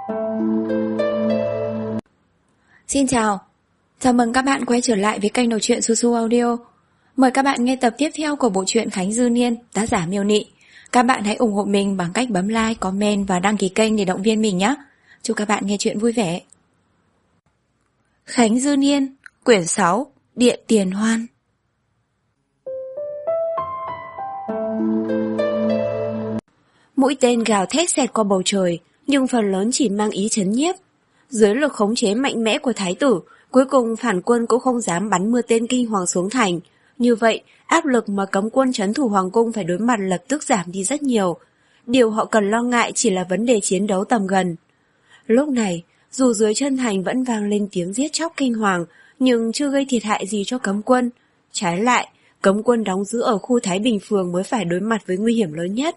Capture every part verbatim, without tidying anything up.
Xin chào, chào mừng các bạn quay trở lại với kênh đọc truyện Su Su Audio. Mời các bạn nghe tập tiếp theo của bộ truyện Khánh Dư Niên, tác giả Miêu Nị. Các bạn hãy ủng hộ mình bằng cách bấm like, comment và đăng ký kênh để động viên mình nhé. Chúc các bạn nghe truyện vui vẻ. Khánh Dư Niên, quyển sáu, Điện Tiền Hoan. Mũi tên gào thét xẹt qua bầu trời, nhưng phần lớn chỉ mang ý trấn nhiếp. Dưới lực khống chế mạnh mẽ của thái tử, cuối cùng phản quân cũng không dám bắn mưa tên kinh hoàng xuống thành. Như vậy, áp lực mà cấm quân trấn thủ hoàng cung phải đối mặt lập tức giảm đi rất nhiều. Điều họ cần lo ngại chỉ là vấn đề chiến đấu tầm gần. Lúc này, dù dưới chân thành vẫn vang lên tiếng giết chóc kinh hoàng, nhưng chưa gây thiệt hại gì cho cấm quân. Trái lại, cấm quân đóng giữ ở khu Thái Bình Phường mới phải đối mặt với nguy hiểm lớn nhất.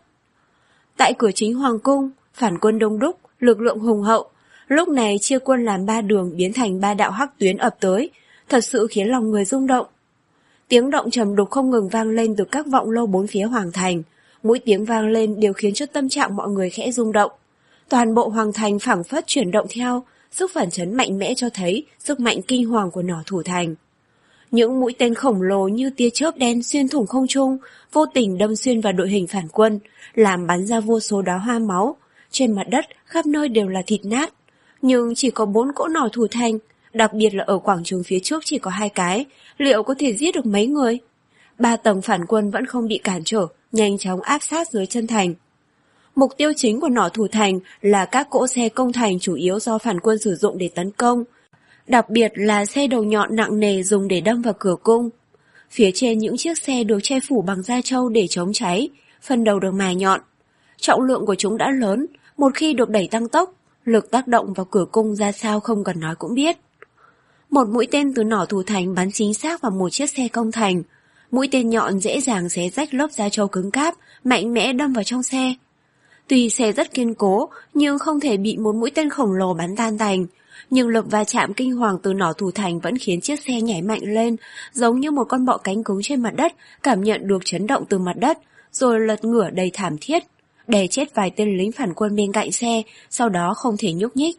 Tại cửa chính hoàng cung, phản quân đông đúc, lực lượng hùng hậu. Lúc này chia quân làm ba đường biến thành ba đạo hắc tuyến ập tới, thật sự khiến lòng người rung động. Tiếng động trầm đục không ngừng vang lên từ các vọng lâu bốn phía hoàng thành. Mỗi tiếng vang lên đều khiến cho tâm trạng mọi người khẽ rung động. Toàn bộ hoàng thành phảng phất chuyển động theo, sức phản chấn mạnh mẽ cho thấy sức mạnh kinh hoàng của nỏ thủ thành. Những mũi tên khổng lồ như tia chớp đen xuyên thủng không trung, vô tình đâm xuyên vào đội hình phản quân, làm bắn ra vô số đóa hoa máu. Trên mặt đất khắp nơi đều là thịt nát. Nhưng chỉ có bốn cỗ nỏ thủ thành, đặc biệt là ở quảng trường phía trước chỉ có hai cái, liệu có thể giết được mấy người? Ba tầng phản quân vẫn không bị cản trở, nhanh chóng áp sát dưới chân thành. Mục tiêu chính của nỏ thủ thành là các cỗ xe công thành chủ yếu do phản quân sử dụng để tấn công, đặc biệt là xe đầu nhọn nặng nề dùng để đâm vào cửa cung. Phía trên những chiếc xe được che phủ bằng da trâu để chống cháy, phần đầu được mài nhọn. Trọng lượng của chúng đã lớn, một khi được đẩy tăng tốc, lực tác động vào cửa cung ra sao không cần nói cũng biết. Một mũi tên từ nỏ thủ thành bắn chính xác vào một chiếc xe công thành. Mũi tên nhọn dễ dàng xé rách lớp da trâu cứng cáp, mạnh mẽ đâm vào trong xe. Tuy xe rất kiên cố, nhưng không thể bị một mũi tên khổng lồ bắn tan tành. Nhưng lực va chạm kinh hoàng từ nỏ thủ thành vẫn khiến chiếc xe nhảy mạnh lên, giống như một con bọ cánh cứng trên mặt đất, cảm nhận được chấn động từ mặt đất, rồi lật ngửa đầy thảm thiết, đè chết vài tên lính phản quân bên cạnh xe, sau đó không thể nhúc nhích.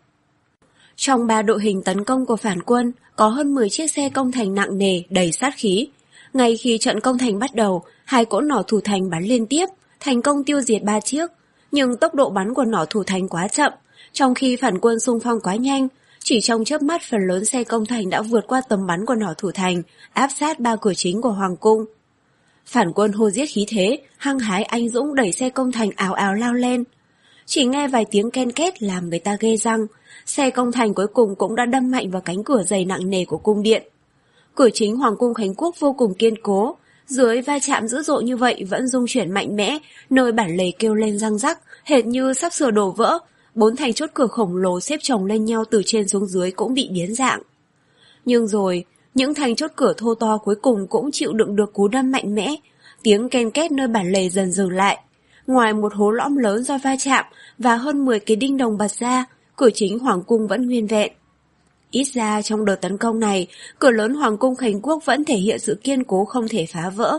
Trong ba đội hình tấn công của phản quân, có hơn mười chiếc xe công thành nặng nề, đầy sát khí. Ngay khi trận công thành bắt đầu, hai cỗ nỏ thủ thành bắn liên tiếp, thành công tiêu diệt ba chiếc. Nhưng tốc độ bắn của nỏ thủ thành quá chậm, trong khi phản quân xung phong quá nhanh, chỉ trong chớp mắt phần lớn xe công thành đã vượt qua tầm bắn của nỏ thủ thành, áp sát ba cửa chính của hoàng cung. Phản quân hô giết khí thế, hăng hái anh dũng đẩy xe công thành ào ào lao lên. Chỉ nghe vài tiếng ken két làm người ta ghê răng, xe công thành cuối cùng cũng đã đâm mạnh vào cánh cửa dày nặng nề của cung điện. Cửa chính hoàng cung Khánh Quốc vô cùng kiên cố, dưới va chạm dữ dội như vậy vẫn rung chuyển mạnh mẽ, nơi bản lề kêu lên răng rắc, hệt như sắp sửa đổ vỡ. Bốn thành chốt cửa khổng lồ xếp chồng lên nhau từ trên xuống dưới cũng bị biến dạng. Nhưng rồi, những thành chốt cửa thô to cuối cùng cũng chịu đựng được cú đâm mạnh mẽ, tiếng ken két nơi bản lề dần dừng lại. Ngoài một hố lõm lớn do va chạm và hơn mười cái đinh đồng bật ra, cửa chính hoàng cung vẫn nguyên vẹn. Ít ra trong đợt tấn công này, cửa lớn hoàng cung Khánh Quốc vẫn thể hiện sự kiên cố không thể phá vỡ.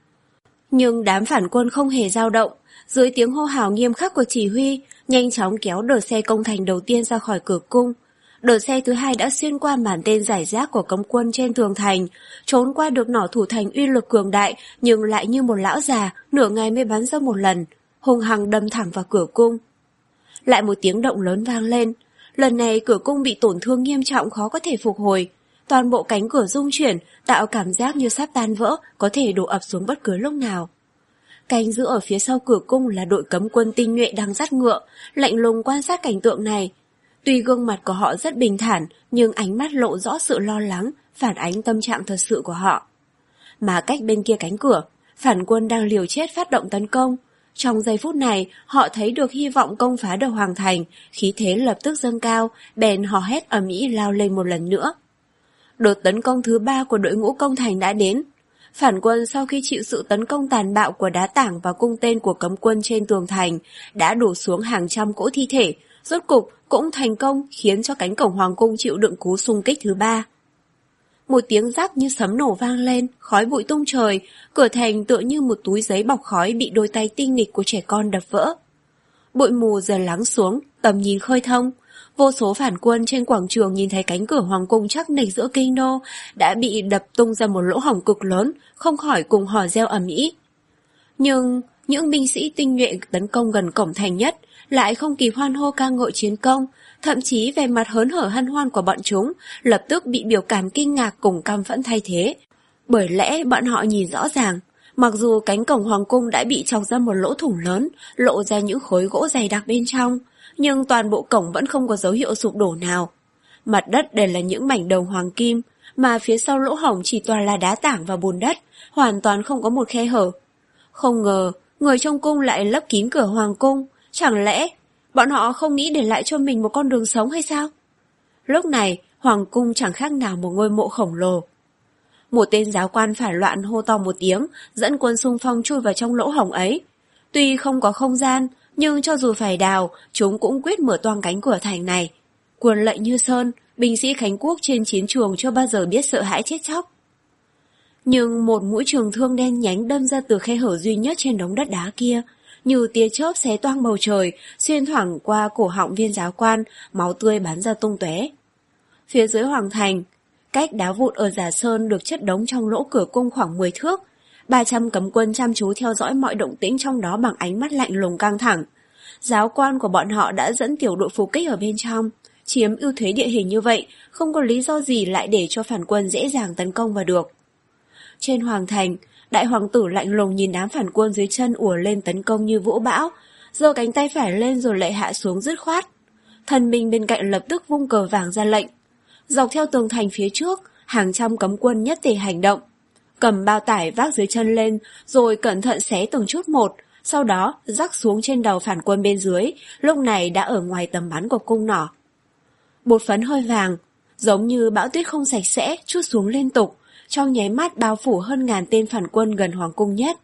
Nhưng đám phản quân không hề dao động, dưới tiếng hô hào nghiêm khắc của chỉ huy, nhanh chóng kéo đợt xe công thành đầu tiên ra khỏi cửa cung. Đợt xe thứ hai đã xuyên qua màn tên rải rác của cấm quân trên tường thành, trốn qua được nỏ thủ thành uy lực cường đại, nhưng lại như một lão già, nửa ngày mới bắn ra một lần, hung hăng đâm thẳng vào cửa cung. Lại một tiếng động lớn vang lên, lần này cửa cung bị tổn thương nghiêm trọng khó có thể phục hồi. Toàn bộ cánh cửa rung chuyển, tạo cảm giác như sắp tan vỡ, có thể đổ ập xuống bất cứ lúc nào. Canh giữ ở phía sau cửa cung là đội cấm quân tinh nhuệ đang dắt ngựa, lạnh lùng quan sát cảnh tượng này. Tuy gương mặt của họ rất bình thản, nhưng ánh mắt lộ rõ sự lo lắng, phản ánh tâm trạng thật sự của họ. Mà cách bên kia cánh cửa, phản quân đang liều chết phát động tấn công. Trong giây phút này, họ thấy được hy vọng công phá được hoàng thành, khí thế lập tức dâng cao, bèn hò hét ầm ĩ lao lên một lần nữa. Đợt tấn công thứ ba của đội ngũ công thành đã đến. Phản quân sau khi chịu sự tấn công tàn bạo của đá tảng và cung tên của cấm quân trên tường thành, đã đổ xuống hàng trăm cỗ thi thể, rốt cục cũng thành công khiến cho cánh cổng hoàng cung chịu đựng cú xung kích thứ ba. Một tiếng rắc như sấm nổ vang lên, khói bụi tung trời, cửa thành tựa như một túi giấy bọc khói bị đôi tay tinh nghịch của trẻ con đập vỡ. Bụi mù dần lắng xuống, tầm nhìn khơi thông, Vô số phản quân trên quảng trường nhìn thấy cánh cửa hoàng cung chắc nịch giữa kinh đô đã bị đập tung ra một lỗ hổng cực lớn, không khỏi cùng hò reo ầm ĩ. Nhưng những binh sĩ tinh nhuệ tấn công gần cổng thành nhất lại không kịp hoan hô ca ngợi chiến công, thậm chí vẻ mặt hớn hở hân hoan của bọn chúng lập tức bị biểu cảm kinh ngạc cùng căm phẫn thay thế. Bởi lẽ bọn họ nhìn rõ ràng, mặc dù cánh cổng hoàng cung đã bị chọc ra một lỗ thủng lớn, lộ ra những khối gỗ dày đặc bên trong, nhưng toàn bộ cổng vẫn không có dấu hiệu sụp đổ nào. Mặt đất đều là những mảnh đồng hoàng kim, mà phía sau lỗ hổng chỉ toàn là đá tảng và bùn đất, hoàn toàn không có một khe hở. Không ngờ, người trong cung lại lấp kín cửa hoàng cung, chẳng lẽ bọn họ không nghĩ để lại cho mình một con đường sống hay sao? Lúc này, hoàng cung chẳng khác nào một ngôi mộ khổng lồ. Một tên giáo quan phản loạn hô to một tiếng, dẫn quân xung phong chui vào trong lỗ hổng ấy. Tuy không có không gian, nhưng cho dù phải đào, chúng cũng quyết mở toang cánh cửa thành này. Quân lệnh như sơn, binh sĩ Khánh Quốc trên chiến trường chưa bao giờ biết sợ hãi chết chóc. Nhưng một mũi trường thương đen nhánh đâm ra từ khe hở duy nhất trên đống đất đá kia, như tia chớp xé toang bầu trời, xuyên thoảng qua cổ họng viên giáo quan, máu tươi bắn ra tung tóe. Phía dưới hoàng thành, cách đá vụn ở Giả Sơn được chất đống trong lỗ cửa cung khoảng mười thước, ba trăm cấm quân chăm chú theo dõi mọi động tĩnh trong đó bằng ánh mắt lạnh lùng căng thẳng. Giáo quan của bọn họ đã dẫn tiểu đội phục kích ở bên trong, chiếm ưu thế địa hình như vậy, không có lý do gì lại để cho phản quân dễ dàng tấn công vào được. Trên hoàng thành, đại hoàng tử lạnh lùng nhìn đám phản quân dưới chân ùa lên tấn công như vũ bão, giơ cánh tay phải lên rồi lại hạ xuống dứt khoát. Thần binh bên cạnh lập tức vung cờ vàng ra lệnh. Dọc theo tường thành phía trước, hàng trăm cấm quân nhất tề hành động. Cầm bao tải vác dưới chân lên, rồi cẩn thận xé từng chút một, sau đó rắc xuống trên đầu phản quân bên dưới, lúc này đã ở ngoài tầm bắn của cung nỏ. Bột phấn hơi vàng, giống như bão tuyết không sạch sẽ, trút xuống liên tục, trong nháy mắt bao phủ hơn ngàn tên phản quân gần hoàng cung nhất.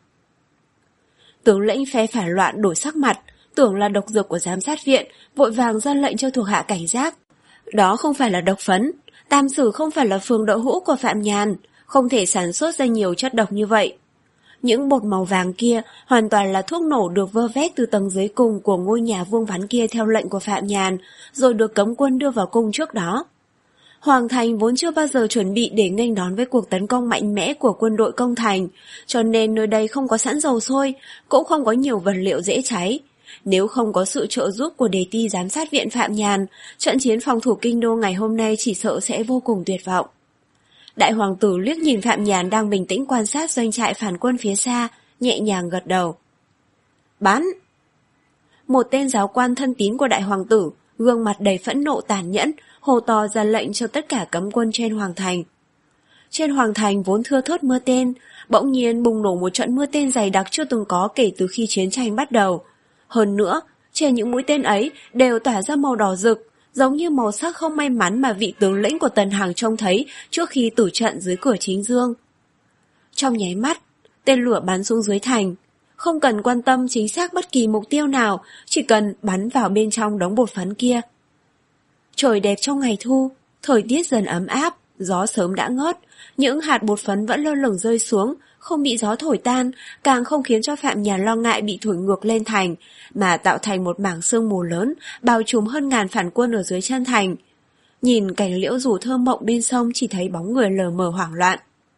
Tướng lĩnh phe phản loạn đổi sắc mặt, tưởng là độc dược của giám sát viện, vội vàng ra lệnh cho thuộc hạ cảnh giác. Đó không phải là độc phấn, tam sử không phải là phường đậu hũ của Phạm Nhàn, không thể sản xuất ra nhiều chất độc như vậy. Những bột màu vàng kia hoàn toàn là thuốc nổ được vơ vét từ tầng dưới cùng của ngôi nhà vuông vắn kia theo lệnh của Phạm Nhàn, rồi được cấm quân đưa vào cung trước đó. Hoàng thành vốn chưa bao giờ chuẩn bị để nghênh đón với cuộc tấn công mạnh mẽ của quân đội công thành, cho nên nơi đây không có sẵn dầu sôi, cũng không có nhiều vật liệu dễ cháy. Nếu không có sự trợ giúp của đề ti giám sát viện Phạm Nhàn, trận chiến phòng thủ kinh đô ngày hôm nay chỉ sợ sẽ vô cùng tuyệt vọng. Đại hoàng tử liếc nhìn Phạm Nhàn đang bình tĩnh quan sát doanh trại phản quân phía xa, nhẹ nhàng gật đầu. Bắn! Một tên giáo quan thân tín của đại hoàng tử, gương mặt đầy phẫn nộ tàn nhẫn, hô to ra lệnh cho tất cả cấm quân trên hoàng thành. Trên hoàng thành vốn thưa thớt mưa tên, bỗng nhiên bùng nổ một trận mưa tên dày đặc chưa từng có kể từ khi chiến tranh bắt đầu. Hơn nữa, trên những mũi tên ấy đều tỏa ra màu đỏ rực, giống như màu sắc không may mắn mà vị tướng lĩnh của Tần Hằng trông thấy trước khi tử trận dưới cửa chính dương. Trong nháy mắt, tên lửa bắn xuống dưới thành. Không cần quan tâm chính xác bất kỳ mục tiêu nào, chỉ cần bắn vào bên trong đống bột phấn kia. Trời đẹp trong ngày thu, thời tiết dần ấm áp, gió sớm đã ngớt, những hạt bột phấn vẫn lơ lửng rơi xuống, không bị gió thổi tan, càng không khiến cho Phạm Nhàn lo ngại bị thổi ngược lên thành, mà tạo thành một mảng sương mù lớn, bao trùm hơn ngàn phản quân ở dưới chân thành. Nhìn cảnh liễu rủ thơ mộng bên sông chỉ thấy bóng người lờ mờ hoảng loạn.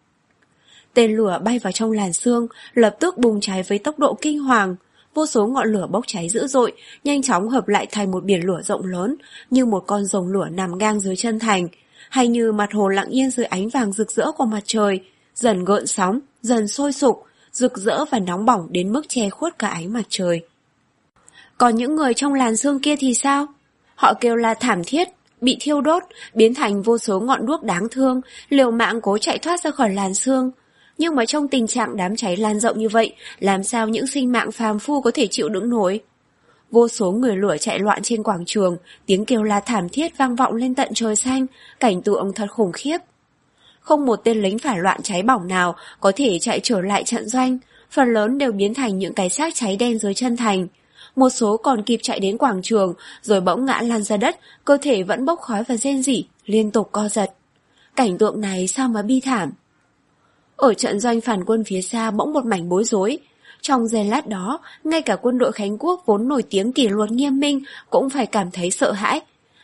Tên lửa bay vào trong làn sương, lập tức bùng cháy với tốc độ kinh hoàng. Vô số ngọn lửa bốc cháy dữ dội, nhanh chóng hợp lại thành một biển lửa rộng lớn, như một con rồng lửa nằm ngang dưới chân thành, hay như mặt hồ lặng yên dưới ánh vàng rực rỡ của mặt trời, dần gợn sóng, dần sôi sục, rực rỡ và nóng bỏng đến mức che khuất cả ánh mặt trời. Còn những người trong làn sương kia thì sao? Họ kêu la thảm thiết, bị thiêu đốt, biến thành vô số ngọn đuốc đáng thương, liều mạng cố chạy thoát ra khỏi làn sương. Nhưng mà trong tình trạng đám cháy lan rộng như vậy, làm sao những sinh mạng phàm phu có thể chịu đựng nổi? Vô số người lửa chạy loạn trên quảng trường, tiếng kêu la thảm thiết vang vọng lên tận trời xanh, cảnh tượng thật khủng khiếp. Không một tên lính phản loạn cháy bỏng nào có thể chạy trở lại trận doanh, phần lớn đều biến thành những cái xác cháy đen dưới chân thành. Một số còn kịp chạy đến quảng trường, rồi bỗng ngã lăn ra đất, cơ thể vẫn bốc khói và rên rỉ, liên tục co giật. Cảnh tượng này sao mà bi thảm. Ở trận doanh phản quân phía xa bỗng một mảnh bối rối. Trong giây lát đó, ngay cả quân đội Khánh Quốc vốn nổi tiếng kỷ luật nghiêm minh cũng phải cảm thấy sợ hãi.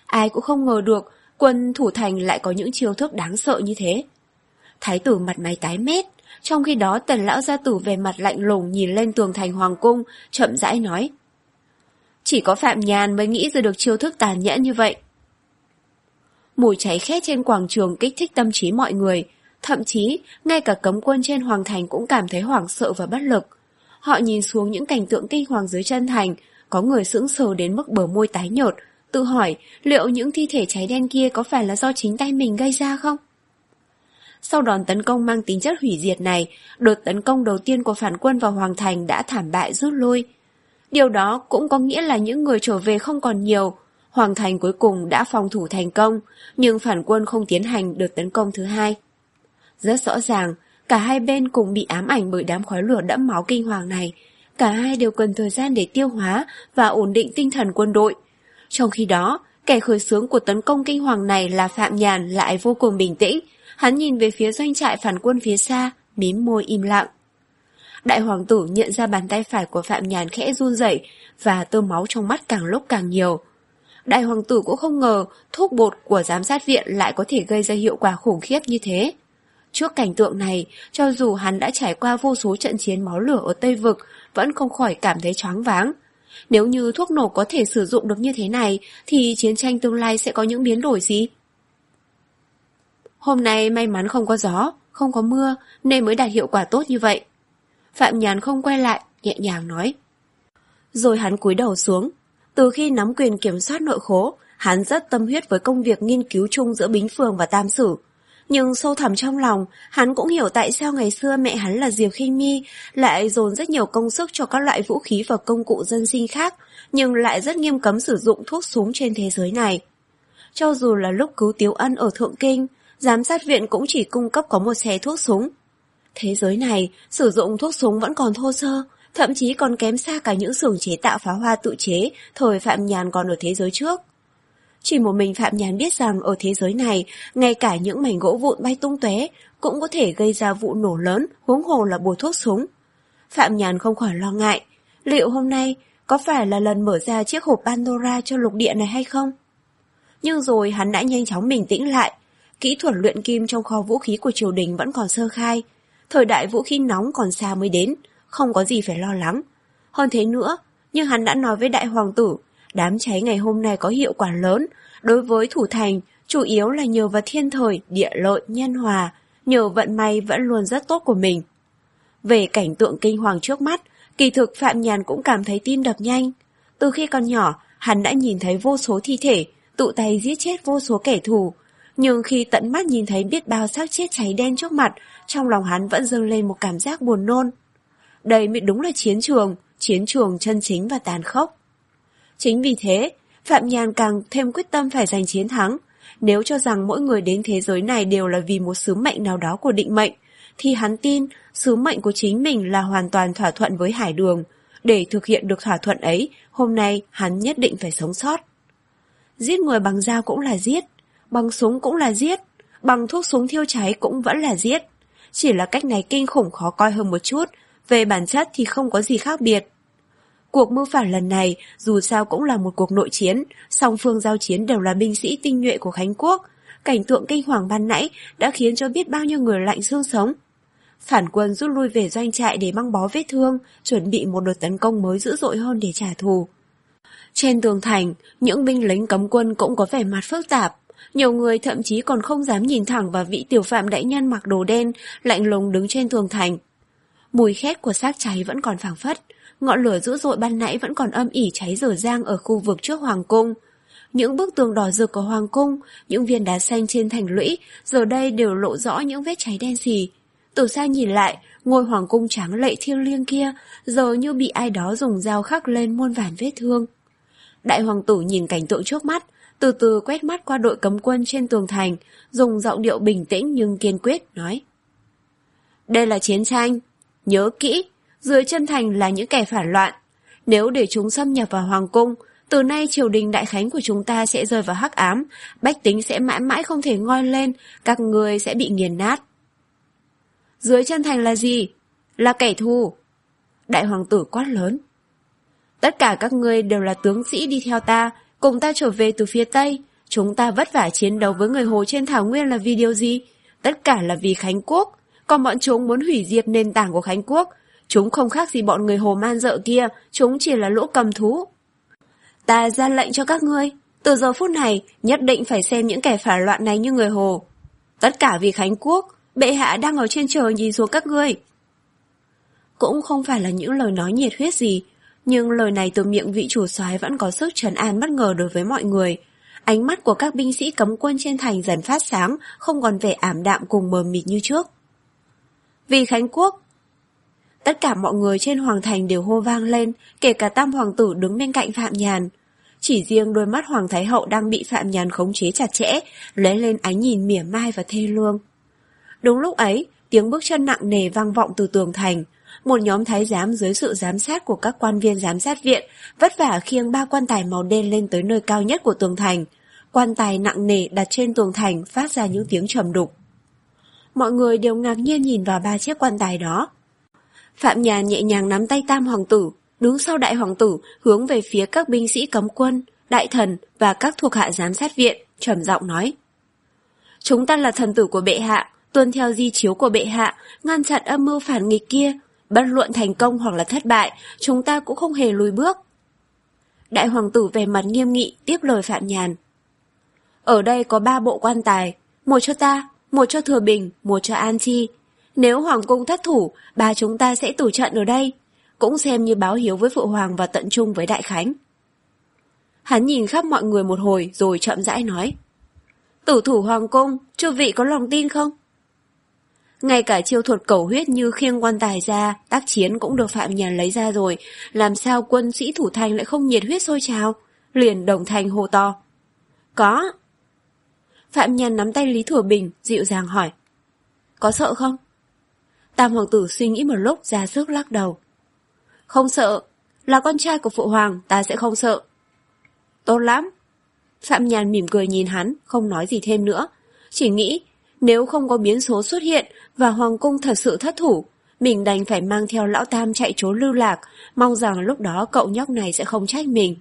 Ai cũng không ngờ được quân thủ thành lại có những chiêu thức đáng sợ như thế. Thái tử mặt mày tái mét, trong khi đó Tần lão gia tử về mặt lạnh lùng nhìn lên tường thành hoàng cung, chậm rãi nói: Chỉ có Phạm Nhàn mới nghĩ ra được chiêu thức tàn nhẫn như vậy. Mùi cháy khét trên quảng trường kích thích tâm trí mọi người, thậm chí ngay cả cấm quân trên hoàng thành cũng cảm thấy hoảng sợ và bất lực. Họ nhìn xuống những cảnh tượng kinh hoàng dưới chân thành, có người sững sờ đến mức bờ môi tái nhợt, tự hỏi liệu những thi thể cháy đen kia có phải là do chính tay mình gây ra không? Sau đòn tấn công mang tính chất hủy diệt này, đợt tấn công đầu tiên của phản quân vào hoàng thành đã thảm bại rút lui. Điều đó cũng có nghĩa là những người trở về không còn nhiều. Hoàng thành cuối cùng đã phòng thủ thành công, nhưng phản quân không tiến hành đợt tấn công thứ hai. Rất rõ ràng, cả hai bên cùng bị ám ảnh bởi đám khói lửa đẫm máu kinh hoàng này. Cả hai đều cần thời gian để tiêu hóa và ổn định tinh thần quân đội. Trong khi đó, kẻ khởi xướng của tấn công kinh hoàng này là Phạm Nhàn lại vô cùng bình tĩnh. Hắn nhìn về phía doanh trại phản quân phía xa, mím môi im lặng. Đại hoàng tử nhận ra bàn tay phải của Phạm Nhàn khẽ run rẩy và tơ máu trong mắt càng lúc càng nhiều. Đại hoàng tử cũng không ngờ thuốc bột của giám sát viện lại có thể gây ra hiệu quả khủng khiếp như thế. Trước cảnh tượng này, cho dù hắn đã trải qua vô số trận chiến máu lửa ở Tây Vực, vẫn không khỏi cảm thấy choáng váng. Nếu như thuốc nổ có thể sử dụng được như thế này, thì chiến tranh tương lai sẽ có những biến đổi gì? Hôm nay may mắn không có gió, không có mưa, nên mới đạt hiệu quả tốt như vậy. Phạm Nhàn không quay lại, nhẹ nhàng nói. Rồi hắn cúi đầu xuống. Từ khi nắm quyền kiểm soát nội khố, hắn rất tâm huyết với công việc nghiên cứu chung giữa Bính Phường và Tam Sử. Nhưng sâu thẳm trong lòng, hắn cũng hiểu tại sao ngày xưa mẹ hắn là Diệp Khinh Mi lại dồn rất nhiều công sức cho các loại vũ khí và công cụ dân sinh khác, nhưng lại rất nghiêm cấm sử dụng thuốc súng trên thế giới này. Cho dù là lúc cứu Tiếu Ân ở Thượng Kinh, giám sát viện cũng chỉ cung cấp có một xe thuốc súng. Thế giới này, sử dụng thuốc súng vẫn còn thô sơ, thậm chí còn kém xa cả những xưởng chế tạo pháo hoa tự chế thời Phạm Nhàn còn ở thế giới trước. Chỉ một mình Phạm Nhàn biết rằng ở thế giới này, ngay cả những mảnh gỗ vụn bay tung tóe cũng có thể gây ra vụ nổ lớn, huống hồ là bột thuốc súng. Phạm Nhàn không khỏi lo ngại, liệu hôm nay có phải là lần mở ra chiếc hộp Pandora cho lục địa này hay không? Nhưng rồi hắn đã nhanh chóng bình tĩnh lại. Kỹ thuật luyện kim trong kho vũ khí của triều đình vẫn còn sơ khai. Thời đại vũ khí nóng còn xa mới đến, không có gì phải lo lắng. Hơn thế nữa, nhưng hắn đã nói với đại hoàng tử, đám cháy ngày hôm nay có hiệu quả lớn. Đối với thủ thành, chủ yếu là nhờ vào thiên thời, địa lợi, nhân hòa, nhờ vận may vẫn luôn rất tốt của mình. Về cảnh tượng kinh hoàng trước mắt, kỳ thực Phạm Nhàn cũng cảm thấy tim đập nhanh. Từ khi còn nhỏ, hắn đã nhìn thấy vô số thi thể, tụ tay giết chết vô số kẻ thù. Nhưng khi tận mắt nhìn thấy biết bao xác chết cháy đen trước mặt, trong lòng hắn vẫn dâng lên một cảm giác buồn nôn. Đây mới đúng là chiến trường, chiến trường chân chính và tàn khốc. Chính vì thế, Phạm Nhàn càng thêm quyết tâm phải giành chiến thắng. Nếu cho rằng mỗi người đến thế giới này đều là vì một sứ mệnh nào đó của định mệnh, thì hắn tin sứ mệnh của chính mình là hoàn toàn thỏa thuận với Hải Đường. Để thực hiện được thỏa thuận ấy, hôm nay hắn nhất định phải sống sót. Giết người bằng dao cũng là giết, bằng súng cũng là giết, bằng thuốc súng thiêu cháy cũng vẫn là giết. Chỉ là cách này kinh khủng khó coi hơn một chút, về bản chất thì không có gì khác biệt. Cuộc mưu phản lần này dù sao cũng là một cuộc nội chiến, song phương giao chiến đều là binh sĩ tinh nhuệ của Khánh Quốc. Cảnh tượng kinh hoàng ban nãy đã khiến cho biết bao nhiêu người lạnh xương sống. Phản quân rút lui về doanh trại để băng bó vết thương, chuẩn bị một đợt tấn công mới dữ dội hơn để trả thù. Trên tường thành, những binh lính cấm quân cũng có vẻ mặt phức tạp. Nhiều người thậm chí còn không dám nhìn thẳng vào vị tiểu phạm đại nhân mặc đồ đen, lạnh lùng đứng trên tường thành. Mùi khét của xác cháy vẫn còn phảng phất, ngọn lửa dữ dội ban nãy vẫn còn âm ỉ cháy rở rang ở khu vực trước hoàng cung. Những bức tường đỏ rực của hoàng cung, những viên đá xanh trên thành lũy, giờ đây đều lộ rõ những vết cháy đen xì. Từ xa nhìn lại, ngôi hoàng cung tráng lệ thiêng liêng kia, giờ như bị ai đó dùng dao khắc lên muôn vàn vết thương. Đại hoàng tử nhìn cảnh tượng trước mắt, từ từ quét mắt qua đội cấm quân trên tường thành, dùng giọng điệu bình tĩnh nhưng kiên quyết, nói. Đây là chiến tranh. Nhớ kỹ, dưới chân thành là những kẻ phản loạn. Nếu để chúng xâm nhập vào hoàng cung, từ nay triều đình đại khánh của chúng ta sẽ rơi vào hắc ám, bách tính sẽ mãi mãi không thể ngoi lên, các người sẽ bị nghiền nát. Dưới chân thành là gì? Là kẻ thù. Đại hoàng tử quát lớn. Tất cả các ngươi đều là tướng sĩ đi theo ta, cùng ta trở về từ phía Tây, Chúng ta vất vả chiến đấu với người Hồ trên thảo nguyên là vì điều gì? Tất cả là vì Khánh Quốc. Còn bọn chúng muốn hủy diệt nền tảng của Khánh Quốc. Chúng không khác gì bọn người Hồ man dợ kia, chúng chỉ là lũ cầm thú. Ta ra lệnh cho các ngươi, từ giờ phút này nhất định phải xem những kẻ phản loạn này như người Hồ. Tất cả vì Khánh Quốc, bệ hạ đang ở trên trời nhìn xuống các ngươi. Cũng không phải là những lời nói nhiệt huyết gì, nhưng lời này từ miệng vị chủ soái vẫn có sức trấn an bất ngờ đối với mọi người. Ánh mắt của các binh sĩ cấm quân trên thành dần phát sáng, không còn vẻ ảm đạm cùng mờ mịt như trước. Vì Khánh Quốc. Tất cả mọi người trên hoàng thành đều hô vang lên, kể cả tam hoàng tử đứng bên cạnh Phạm Nhàn. Chỉ riêng đôi mắt hoàng thái hậu đang bị Phạm Nhàn khống chế chặt chẽ, lấy lên ánh nhìn mỉa mai và thê lương. Đúng lúc ấy, tiếng bước chân nặng nề vang vọng từ tường thành. Một nhóm thái giám dưới sự giám sát của các quan viên giám sát viện vất vả khiêng ba quan tài màu đen lên tới nơi cao nhất của tường thành. Quan tài nặng nề đặt trên tường thành phát ra những tiếng trầm đục. Mọi người đều ngạc nhiên nhìn vào ba chiếc quan tài đó. Phạm Nhàn nhẹ nhàng nắm tay tam hoàng tử, đứng sau đại hoàng tử, hướng về phía các binh sĩ cấm quân, đại thần và các thuộc hạ giám sát viện, trầm giọng nói: Chúng ta là thần tử của bệ hạ, tuân theo di chiếu của bệ hạ, ngăn chặn âm mưu phản nghịch kia. Bất luận thành công hoặc là thất bại, chúng ta cũng không hề lùi bước. Đại hoàng tử vẻ mặt nghiêm nghị tiếp lời Phạm Nhàn: Ở đây có ba bộ quan tài, một cho ta, một cho Thừa Bình, một cho An Chi. Nếu hoàng cung thất thủ, ba chúng ta sẽ tử trận ở đây, cũng xem như báo hiếu với phụ hoàng và tận trung với đại khánh. Hắn nhìn khắp mọi người một hồi rồi chậm rãi nói: Tử thủ hoàng cung, chư vị có lòng tin không? Ngay cả chiêu thuật cẩu huyết như khiêng quan tài ra, tác chiến cũng được Phạm Nhàn lấy ra rồi, làm sao quân sĩ thủ thành lại không nhiệt huyết sôi trào? Liền đồng thanh hô to: Có. Phạm Nhàn nắm tay Lý Thừa Bình, dịu dàng hỏi: Có sợ không? Tam hoàng tử suy nghĩ một lúc ra sức lắc đầu: Không sợ, là con trai của phụ hoàng, ta sẽ không sợ. Tốt lắm. Phạm Nhàn mỉm cười nhìn hắn, không nói gì thêm nữa, chỉ nghĩ nếu không có biến số xuất hiện và hoàng cung thật sự thất thủ, mình đành phải mang theo lão tam chạy trốn lưu lạc, mong rằng lúc đó cậu nhóc này sẽ không trách mình.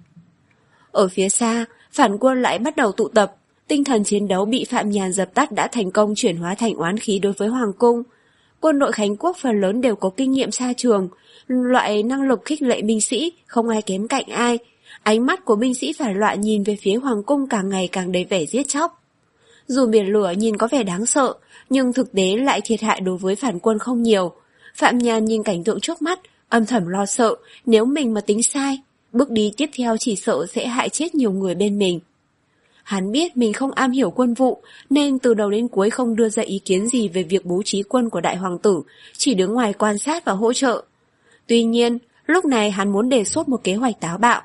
Ở phía xa, phản quân lại bắt đầu tụ tập, tinh thần chiến đấu bị Phạm Nhàn dập tắt đã thành công chuyển hóa thành oán khí đối với hoàng cung. Quân đội Khánh Quốc phần lớn đều có kinh nghiệm xa trường, loại năng lực khích lệ binh sĩ, không ai kém cạnh ai. Ánh mắt của binh sĩ phản loạn nhìn về phía hoàng cung càng ngày càng đầy vẻ giết chóc. Dù biển lửa nhìn có vẻ đáng sợ, nhưng thực tế lại thiệt hại đối với phản quân không nhiều. Phạm Nhàn nhìn cảnh tượng trước mắt, âm thầm lo sợ, nếu mình mà tính sai, bước đi tiếp theo chỉ sợ sẽ hại chết nhiều người bên mình. Hắn biết mình không am hiểu quân vụ, nên từ đầu đến cuối không đưa ra ý kiến gì về việc bố trí quân của đại hoàng tử, chỉ đứng ngoài quan sát và hỗ trợ. Tuy nhiên, lúc này hắn muốn đề xuất một kế hoạch táo bạo.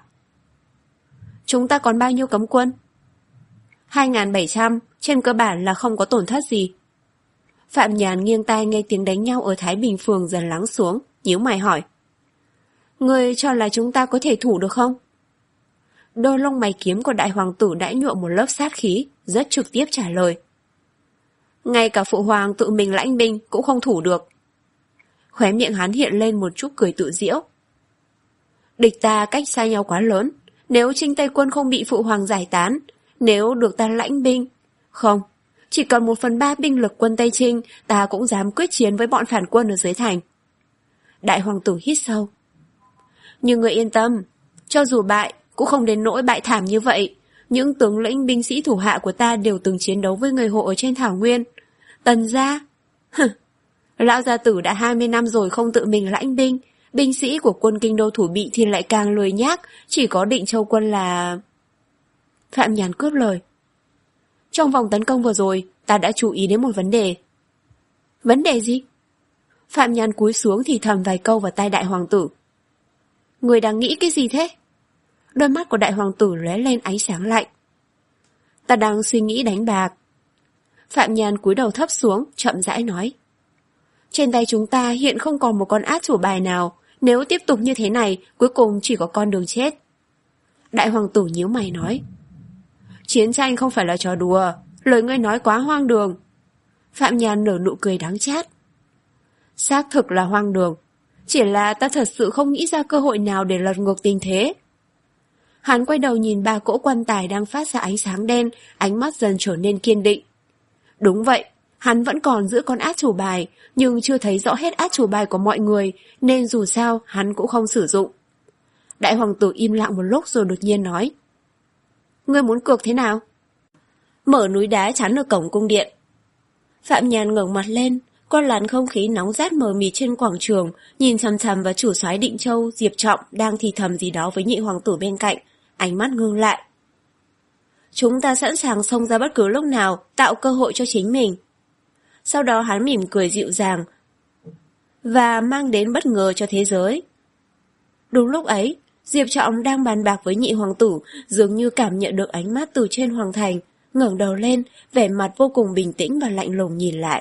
Chúng ta còn bao nhiêu cấm quân? hai nghìn bảy trăm, trên cơ bản là không có tổn thất gì. Phạm Nhàn nghiêng tai nghe tiếng đánh nhau ở Thái Bình Phường dần lắng xuống, nhíu mày hỏi: Ngươi cho là chúng ta có thể thủ được không? Đôi lông mày kiếm của đại hoàng tử đã nhuộm một lớp sát khí, rất trực tiếp trả lời: Ngay cả phụ hoàng tự mình lãnh binh cũng không thủ được. Khóe miệng hắn hiện lên một chút cười tự giễu. Địch ta cách xa nhau quá lớn, nếu Trinh Tây quân không bị phụ hoàng giải tán, nếu được ta lãnh binh, không, chỉ cần một phần ba binh lực quân Tây Trinh, ta cũng dám quyết chiến với bọn phản quân ở dưới thành. Đại hoàng tử hít sâu. Nhưng người yên tâm, cho dù bại, cũng không đến nỗi bại thảm như vậy. Những tướng lĩnh binh sĩ thủ hạ của ta đều từng chiến đấu với người Hộ ở trên thảo nguyên. Tần gia, lão gia tử đã hai mươi năm rồi không tự mình lãnh binh, binh sĩ của quân kinh đô thủ bị thì lại càng lười nhác, chỉ có Định Châu quân là... Phạm Nhàn cướp lời. Trong vòng tấn công vừa rồi, ta đã chú ý đến một vấn đề. Vấn đề gì? Phạm Nhàn cúi xuống thì thầm vài câu vào tai đại hoàng tử. Người đang nghĩ cái gì thế? Đôi mắt của đại hoàng tử lóe lên ánh sáng lạnh. Ta đang suy nghĩ đánh bạc. Phạm Nhàn cúi đầu thấp xuống, chậm rãi nói. Trên tay chúng ta hiện không còn một con át chủ bài nào, nếu tiếp tục như thế này, cuối cùng chỉ có con đường chết. Đại hoàng tử nhíu mày nói. Chiến tranh không phải là trò đùa, lời ngươi nói quá hoang đường. Phạm Nhàn nở nụ cười đắng chát. Xác thực là hoang đường, chỉ là ta thật sự không nghĩ ra cơ hội nào để lật ngược tình thế. Hắn quay đầu nhìn ba cỗ quan tài đang phát ra ánh sáng đen, ánh mắt dần trở nên kiên định. Đúng vậy, hắn vẫn còn giữ con át chủ bài, nhưng chưa thấy rõ hết át chủ bài của mọi người, nên dù sao hắn cũng không sử dụng. Đại hoàng tử im lặng một lúc rồi đột nhiên nói. Ngươi muốn cược thế nào? Mở núi đá chắn ở cổng cung điện. Phạm Nhàn ngẩng mặt lên, qua làn không khí nóng rát mờ mịt trên quảng trường, nhìn chằm chằm vào chủ soái Định Châu, Diệp Trọng đang thì thầm gì đó với nhị hoàng tử bên cạnh, ánh mắt ngưng lại. Chúng ta sẵn sàng xông ra bất cứ lúc nào, tạo cơ hội cho chính mình. Sau đó hắn mỉm cười dịu dàng và mang đến bất ngờ cho thế giới. Đúng lúc ấy, Diệp Trọng đang bàn bạc với nhị hoàng tử, dường như cảm nhận được ánh mắt từ trên hoàng thành, ngẩng đầu lên, vẻ mặt vô cùng bình tĩnh và lạnh lùng nhìn lại.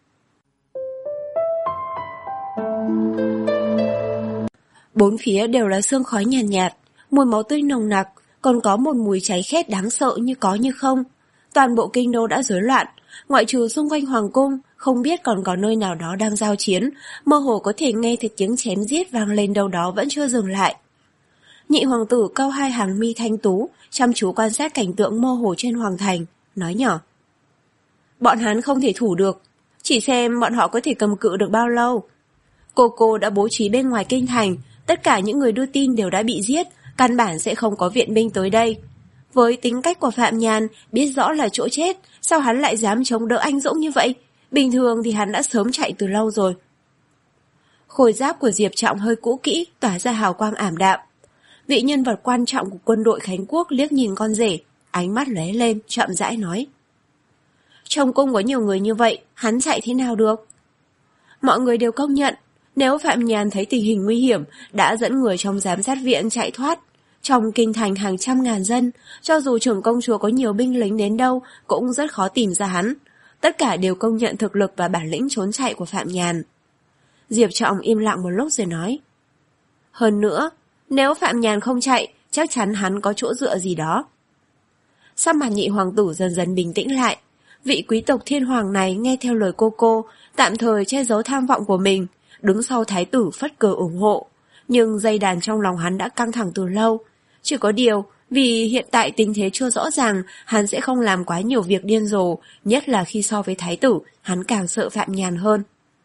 Bốn phía đều là sương khói nhàn nhạt, nhạt, mùi máu tươi nồng nặc, còn có một mùi cháy khét đáng sợ như có như không. Toàn bộ kinh đô đã rối loạn, ngoại trừ xung quanh hoàng cung, không biết còn có nơi nào đó đang giao chiến, mơ hồ có thể nghe thấy tiếng chém giết vang lên đâu đó vẫn chưa dừng lại. Nhị hoàng tử cau hai hàng mi thanh tú, chăm chú quan sát cảnh tượng mơ hồ trên hoàng thành, nói nhỏ. Bọn hắn không thể thủ được, chỉ xem bọn họ có thể cầm cự được bao lâu. Cô cô đã bố trí bên ngoài kinh thành, tất cả những người đưa tin đều đã bị giết, căn bản sẽ không có viện binh tới đây. Với tính cách của Phạm Nhàn, biết rõ là chỗ chết, sao hắn lại dám chống đỡ anh dũng như vậy? Bình thường thì hắn đã sớm chạy từ lâu rồi. Khôi giáp của Diệp Trọng hơi cũ kỹ, tỏa ra hào quang ảm đạm. Vị nhân vật quan trọng của quân đội Khánh Quốc liếc nhìn con rể, ánh mắt lóe lên, chậm rãi nói. Trong cung có nhiều người như vậy, hắn chạy thế nào được? Mọi người đều công nhận, nếu Phạm Nhàn thấy tình hình nguy hiểm, đã dẫn người trong giám sát viện chạy thoát. Trong kinh thành hàng trăm ngàn dân, cho dù trưởng công chúa có nhiều binh lính đến đâu, cũng rất khó tìm ra hắn. Tất cả đều công nhận thực lực và bản lĩnh trốn chạy của Phạm Nhàn. Diệp Trọng im lặng một lúc rồi nói. Hơn nữa, nếu Phạm Nhàn không chạy, chắc chắn hắn có chỗ dựa gì đó. Sắc mặt nhị hoàng tử dần dần bình tĩnh lại. Vị quý tộc thiên hoàng này nghe theo lời cô cô, tạm thời che giấu tham vọng của mình, đứng sau thái tử phất cờ ủng hộ. Nhưng dây đàn trong lòng hắn đã căng thẳng từ lâu. Chỉ có điều, vì hiện tại tình thế chưa rõ ràng, hắn sẽ không làm quá nhiều việc điên rồ, nhất là khi so với thái tử, hắn càng sợ Phạm Nhàn hơn.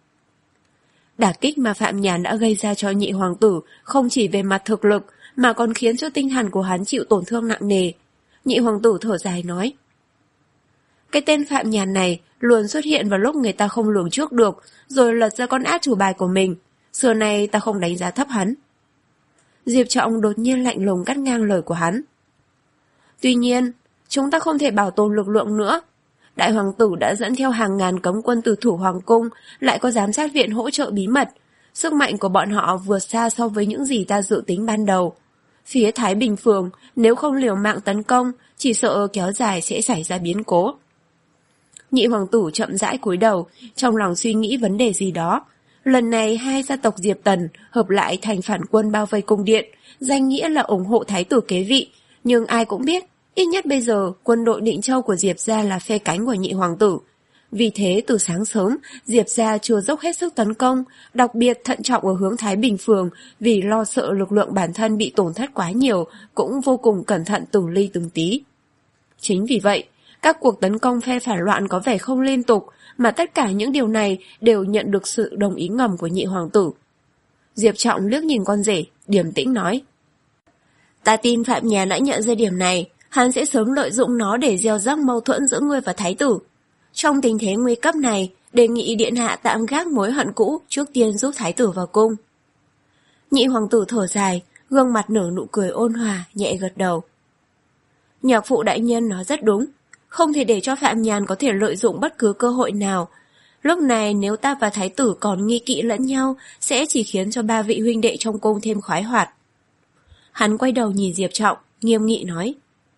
Đả kích mà Phạm Nhàn đã gây ra cho nhị hoàng tử không chỉ về mặt thực lực, mà còn khiến cho tinh thần của hắn chịu tổn thương nặng nề. Nhị hoàng tử thở dài nói. Cái tên Phạm Nhàn này luôn xuất hiện vào lúc người ta không lường trước được, rồi lật ra con át chủ bài của mình. Xưa nay ta không đánh giá thấp hắn. Diệp Trọng đột nhiên lạnh lùng cắt ngang lời của hắn. Tuy nhiên, chúng ta không thể bảo tồn lực lượng nữa. Đại hoàng tử đã dẫn theo hàng ngàn cấm quân từ thủ hoàng cung, lại có giám sát viện hỗ trợ bí mật. Sức mạnh của bọn họ vượt xa so với những gì ta dự tính ban đầu. Phía Thái Bình Phường, nếu không liều mạng tấn công, chỉ sợ kéo dài sẽ xảy ra biến cố. Nhị hoàng tử chậm rãi cúi đầu, trong lòng suy nghĩ vấn đề gì đó. Lần này hai gia tộc Diệp Tần hợp lại thành phản quân bao vây cung điện, danh nghĩa là ủng hộ thái tử kế vị, nhưng ai cũng biết, ít nhất bây giờ quân đội Định Châu của Diệp gia là phe cánh của nhị hoàng tử. Vì thế từ sáng sớm, Diệp gia chưa dốc hết sức tấn công, đặc biệt thận trọng ở hướng Thái Bình Phường vì lo sợ lực lượng bản thân bị tổn thất quá nhiều, cũng vô cùng cẩn thận từng ly từng tí. Chính vì vậy, các cuộc tấn công phe phản loạn có vẻ không liên tục, mà tất cả những điều này đều nhận được sự đồng ý ngầm của nhị hoàng tử. Diệp Trọng liếc nhìn con rể, điềm tĩnh nói. Ta tin Phạm Nhàn đã nhận ra điểm này, hắn sẽ sớm lợi dụng nó để gieo rắc mâu thuẫn giữa ngươi và thái tử. Trong tình thế nguy cấp này, đề nghị điện hạ tạm gác mối hận cũ, trước tiên giúp thái tử vào cung. Nhị hoàng tử thở dài, gương mặt nở nụ cười ôn hòa, nhẹ gật đầu. Nhạc phụ đại nhân nói rất đúng, không thể để cho Phạm Nhàn có thể lợi dụng bất cứ cơ hội nào. Lúc này nếu ta và thái tử còn nghi kỵ lẫn nhau, sẽ chỉ khiến cho ba vị huynh đệ trong cung thêm khoái hoạt. Hắn quay đầu nhìn Diệp Trọng, nghiêm nghị nói.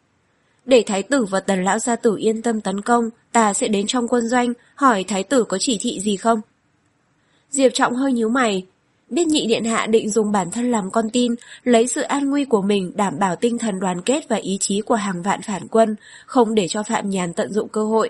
Để thái tử và Tần lão gia tử yên tâm tấn công, ta sẽ đến trong quân doanh, hỏi thái tử có chỉ thị gì không? Diệp Trọng hơi nhíu mày, biết nhị điện hạ định dùng bản thân làm con tin, lấy sự an nguy của mình đảm bảo tinh thần đoàn kết và ý chí của hàng vạn phản quân, không để cho Phạm Nhàn tận dụng cơ hội.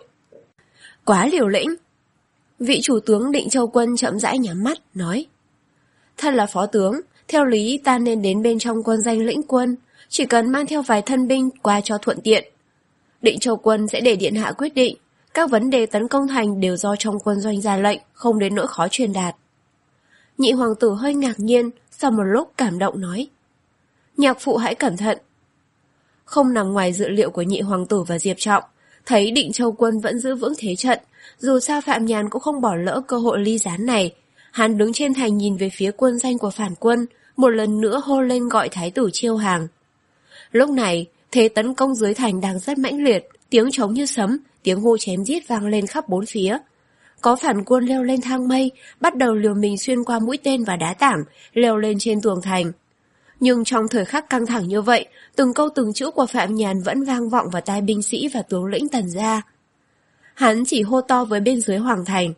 Quá liều lĩnh. Vị chủ tướng Định Châu quân chậm rãi nhắm mắt, nói. Thân là phó tướng, theo lý ta nên đến bên trong quân danh lĩnh quân, chỉ cần mang theo vài thân binh qua cho thuận tiện. Định Châu Quân sẽ để điện hạ quyết định, các vấn đề tấn công thành đều do trong quân doanh ra lệnh, không đến nỗi khó truyền đạt. Nhị hoàng tử hơi ngạc nhiên, sau một lúc cảm động nói: Nhạc phụ hãy cẩn thận. Không nằm ngoài dự liệu của nhị hoàng tử và Diệp Trọng, thấy Định Châu Quân vẫn giữ vững thế trận, dù sao Phạm Nhàn cũng không bỏ lỡ cơ hội ly gián này. Hắn đứng trên thành nhìn về phía quân danh của phản quân, một lần nữa hô lên gọi thái tử chiêu hàng. Lúc này, thế tấn công dưới thành đang rất mãnh liệt, tiếng trống như sấm, tiếng hô chém giết vang lên khắp bốn phía. Có phản quân leo lên thang mây, bắt đầu liều mình xuyên qua mũi tên và đá tảng, leo lên trên tường thành. Nhưng trong thời khắc căng thẳng như vậy, từng câu từng chữ của Phạm Nhàn vẫn vang vọng vào tai binh sĩ và tướng lĩnh Tần gia. Hắn chỉ hô to với bên dưới hoàng thành: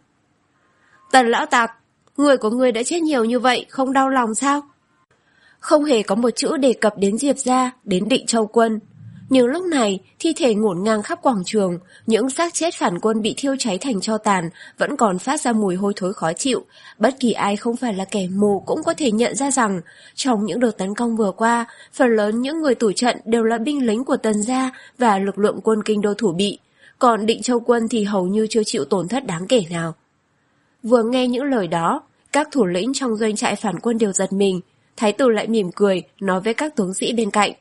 Tần lão tặc, người của người đã chết nhiều như vậy, không đau lòng sao? Không hề có một chữ đề cập đến Diệp gia, đến Định Châu Quân. Nhưng lúc này, thi thể ngổn ngang khắp quảng trường, những xác chết phản quân bị thiêu cháy thành tro tàn vẫn còn phát ra mùi hôi thối khó chịu. Bất kỳ ai không phải là kẻ mù cũng có thể nhận ra rằng, trong những đợt tấn công vừa qua, phần lớn những người tủ trận đều là binh lính của Tần gia và lực lượng quân kinh đô thủ bị, còn Định Châu Quân thì hầu như chưa chịu tổn thất đáng kể nào. Vừa nghe những lời đó, các thủ lĩnh trong doanh trại phản quân đều giật mình. Thái tử lại mỉm cười, nói với các tướng sĩ bên cạnh: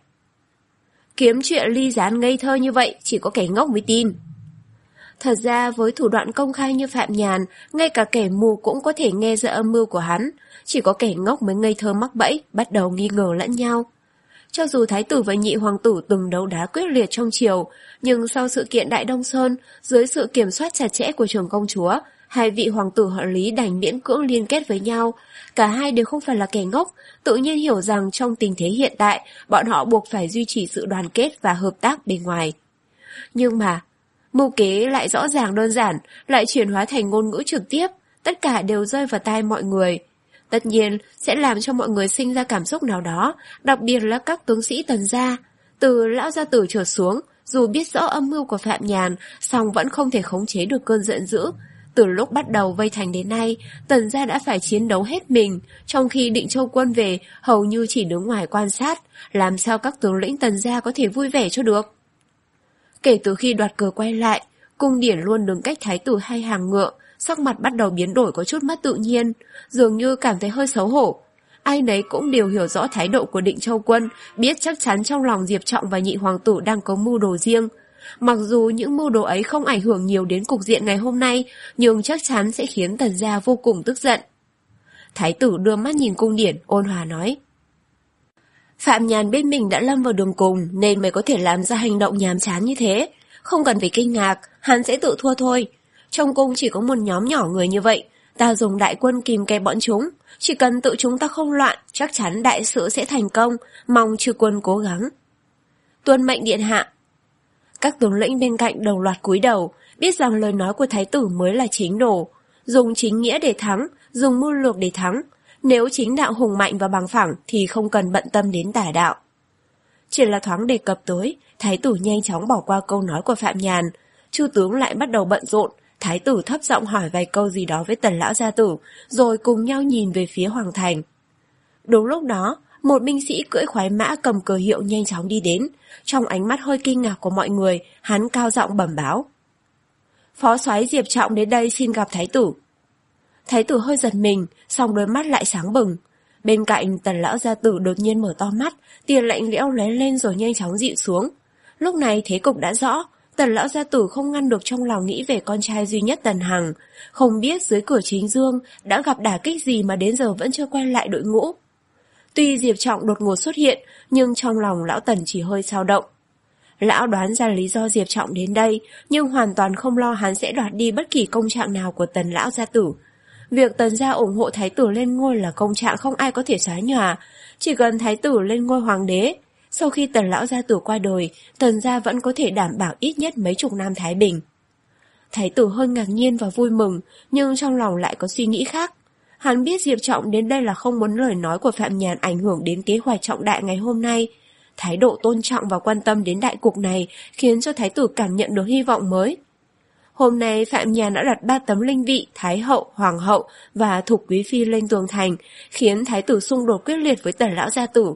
Kiếm chuyện ly gián ngây thơ như vậy, chỉ có kẻ ngốc mới tin. Thật ra với thủ đoạn công khai như Phạm Nhàn, ngay cả kẻ mù cũng có thể nghe ra âm mưu của hắn, chỉ có kẻ ngốc mới ngây thơ mắc bẫy, bắt đầu nghi ngờ lẫn nhau. Cho dù thái tử và nhị hoàng tử từng đấu đá quyết liệt trong triều, nhưng sau sự kiện Đại Đông Sơn, dưới sự kiểm soát chặt chẽ của trưởng công chúa, hai vị hoàng tử họ Lý đành miễn cưỡng liên kết với nhau. Cả hai đều không phải là kẻ ngốc, tự nhiên hiểu rằng trong tình thế hiện tại, bọn họ buộc phải duy trì sự đoàn kết và hợp tác bên ngoài. Nhưng mà, mưu kế lại rõ ràng đơn giản, lại chuyển hóa thành ngôn ngữ trực tiếp, tất cả đều rơi vào tai mọi người. Tất nhiên, sẽ làm cho mọi người sinh ra cảm xúc nào đó, đặc biệt là các tướng sĩ Tần gia. Từ lão gia tử trở xuống, dù biết rõ âm mưu của Phạm Nhàn, song vẫn không thể khống chế được cơn giận dữ. Từ lúc bắt đầu vây thành đến nay, Tần gia đã phải chiến đấu hết mình, trong khi Định Châu Quân về hầu như chỉ đứng ngoài quan sát, làm sao các tướng lĩnh Tần gia có thể vui vẻ cho được. Kể từ khi đoạt cờ quay lại, Cung Điển luôn đứng cách thái tử hai hàng ngựa, sắc mặt bắt đầu biến đổi có chút mất tự nhiên, dường như cảm thấy hơi xấu hổ. Ai nấy cũng đều hiểu rõ thái độ của Định Châu Quân, biết chắc chắn trong lòng Diệp Trọng và nhị hoàng tử đang có mưu đồ riêng. Mặc dù những mưu đồ ấy không ảnh hưởng nhiều đến cục diện ngày hôm nay, nhưng chắc chắn sẽ khiến Tần gia vô cùng tức giận. Thái tử đưa mắt nhìn Cung Điển, ôn hòa nói: Phạm Nhàn biết mình đã lâm vào đường cùng nên mới có thể làm ra hành động nhàm chán như thế. Không cần phải kinh ngạc, hắn sẽ tự thua thôi. Trong cung chỉ có một nhóm nhỏ người như vậy, ta dùng đại quân kìm kẹp bọn chúng. Chỉ cần tự chúng ta không loạn, chắc chắn đại sự sẽ thành công, mong chư quân cố gắng. Tuân mệnh điện hạ. Các tướng lĩnh bên cạnh đồng loạt cúi đầu, biết rằng lời nói của thái tử mới là chính đồ. Dùng chính nghĩa để thắng, dùng mưu lược để thắng. Nếu chính đạo hùng mạnh và bằng phẳng thì không cần bận tâm đến tà đạo. Chỉ là thoáng đề cập tới, thái tử nhanh chóng bỏ qua câu nói của Phạm Nhàn. Chư tướng lại bắt đầu bận rộn, thái tử thấp giọng hỏi vài câu gì đó với Tần lão gia tử, rồi cùng nhau nhìn về phía hoàng thành. Đúng lúc đó, một binh sĩ cưỡi khoái mã cầm cờ hiệu nhanh chóng đi đến. Trong ánh mắt hơi kinh ngạc của mọi người, hắn cao giọng bẩm báo: Phó soái Diệp Trọng đến đây xin gặp thái tử. Thái tử hơi giật mình, song đôi mắt lại sáng bừng. Bên cạnh Tần lão gia tử đột nhiên mở to mắt, tia lạnh lẽo lóe lên rồi nhanh chóng dịu xuống. Lúc này thế cục đã rõ, Tần lão gia tử không ngăn được trong lòng nghĩ về con trai duy nhất Tần Hằng, không biết dưới cửa chính dương đã gặp đả kích gì mà đến giờ vẫn chưa quay lại đội ngũ. Tuy Diệp Trọng đột ngột xuất hiện, nhưng trong lòng lão Tần chỉ hơi dao động. Lão đoán ra lý do Diệp Trọng đến đây, nhưng hoàn toàn không lo hắn sẽ đoạt đi bất kỳ công trạng nào của Tần lão gia tử. Việc Tần gia ủng hộ thái tử lên ngôi là công trạng không ai có thể xóa nhòa, chỉ cần thái tử lên ngôi hoàng đế. Sau khi Tần lão gia tử qua đời, Tần gia vẫn có thể đảm bảo ít nhất mấy chục năm thái bình. Thái tử hơi ngạc nhiên và vui mừng, nhưng trong lòng lại có suy nghĩ khác. Hắn biết Diệp Trọng đến đây là không muốn lời nói của Phạm Nhàn ảnh hưởng đến kế hoạch trọng đại ngày hôm nay. Thái độ tôn trọng và quan tâm đến đại cục này khiến cho thái tử cảm nhận được hy vọng mới. Hôm nay Phạm Nhàn đã đặt ba tấm linh vị Thái hậu, Hoàng hậu và Thục quý phi lên tường thành, khiến thái tử xung đột quyết liệt với Tần lão gia tử.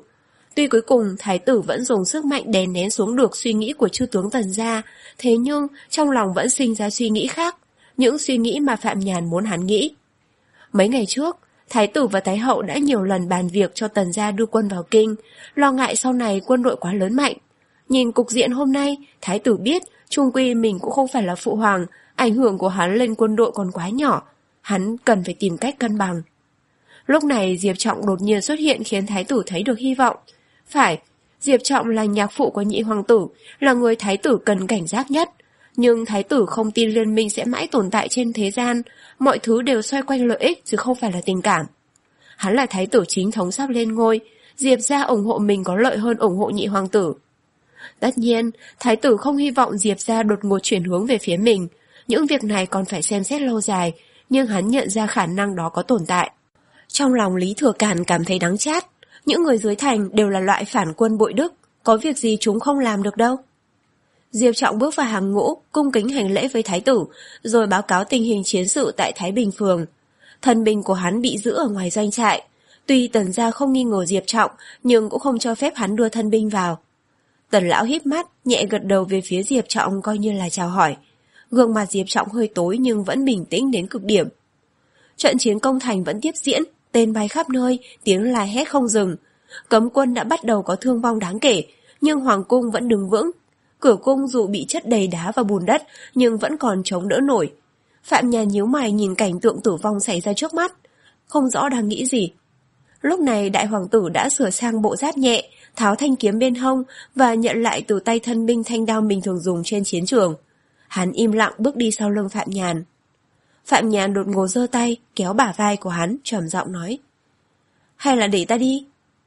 Tuy cuối cùng thái tử vẫn dùng sức mạnh đè nén xuống được suy nghĩ của chư tướng Tần gia, thế nhưng trong lòng vẫn sinh ra suy nghĩ khác, những suy nghĩ mà Phạm Nhàn muốn hắn nghĩ. Mấy ngày trước, thái tử và thái hậu đã nhiều lần bàn việc cho Tần gia đưa quân vào kinh, lo ngại sau này quân đội quá lớn mạnh. Nhìn cục diện hôm nay, thái tử biết chung quy mình cũng không phải là phụ hoàng, ảnh hưởng của hắn lên quân đội còn quá nhỏ, hắn cần phải tìm cách cân bằng. Lúc này Diệp Trọng đột nhiên xuất hiện khiến thái tử thấy được hy vọng. Phải, Diệp Trọng là nhạc phụ của nhị hoàng tử, là người thái tử cần cảnh giác nhất. Nhưng thái tử không tin liên minh sẽ mãi tồn tại trên thế gian, mọi thứ đều xoay quanh lợi ích chứ không phải là tình cảm. Hắn là thái tử chính thống sắp lên ngôi, Diệp gia ủng hộ mình có lợi hơn ủng hộ nhị hoàng tử. Tất nhiên, thái tử không hy vọng Diệp gia đột ngột chuyển hướng về phía mình, những việc này còn phải xem xét lâu dài, nhưng hắn nhận ra khả năng đó có tồn tại. Trong lòng Lý Thừa Càn cảm thấy đắng chát, những người dưới thành đều là loại phản quân bội đức, có việc gì chúng không làm được đâu. Diệp Trọng bước vào hàng ngũ, cung kính hành lễ với thái tử, rồi báo cáo tình hình chiến sự tại Thái Bình Phường. Thân binh của hắn bị giữ ở ngoài doanh trại. Tuy Tần gia không nghi ngờ Diệp Trọng, nhưng cũng không cho phép hắn đưa thân binh vào. Tần lão híp mắt, nhẹ gật đầu về phía Diệp Trọng coi như là chào hỏi. Gương mặt Diệp Trọng hơi tối nhưng vẫn bình tĩnh đến cực điểm. Trận chiến công thành vẫn tiếp diễn, tên bay khắp nơi, tiếng la hét không dừng. Cấm quân đã bắt đầu có thương vong đáng kể, nhưng hoàng cung vẫn đứng vững. Cửa cung dù bị chất đầy đá và bùn đất, nhưng vẫn còn chống đỡ nổi. Phạm Nhàn nhíu mày nhìn cảnh tượng tử vong xảy ra trước mắt, không rõ đang nghĩ gì. Lúc này đại hoàng tử đã sửa sang bộ giáp nhẹ, tháo thanh kiếm bên hông và nhận lại từ tay thân binh thanh đao mình thường dùng trên chiến trường. Hắn im lặng bước đi sau lưng Phạm Nhàn. Phạm Nhàn đột ngột giơ tay, kéo bả vai của hắn, trầm giọng nói. Hay là để ta đi?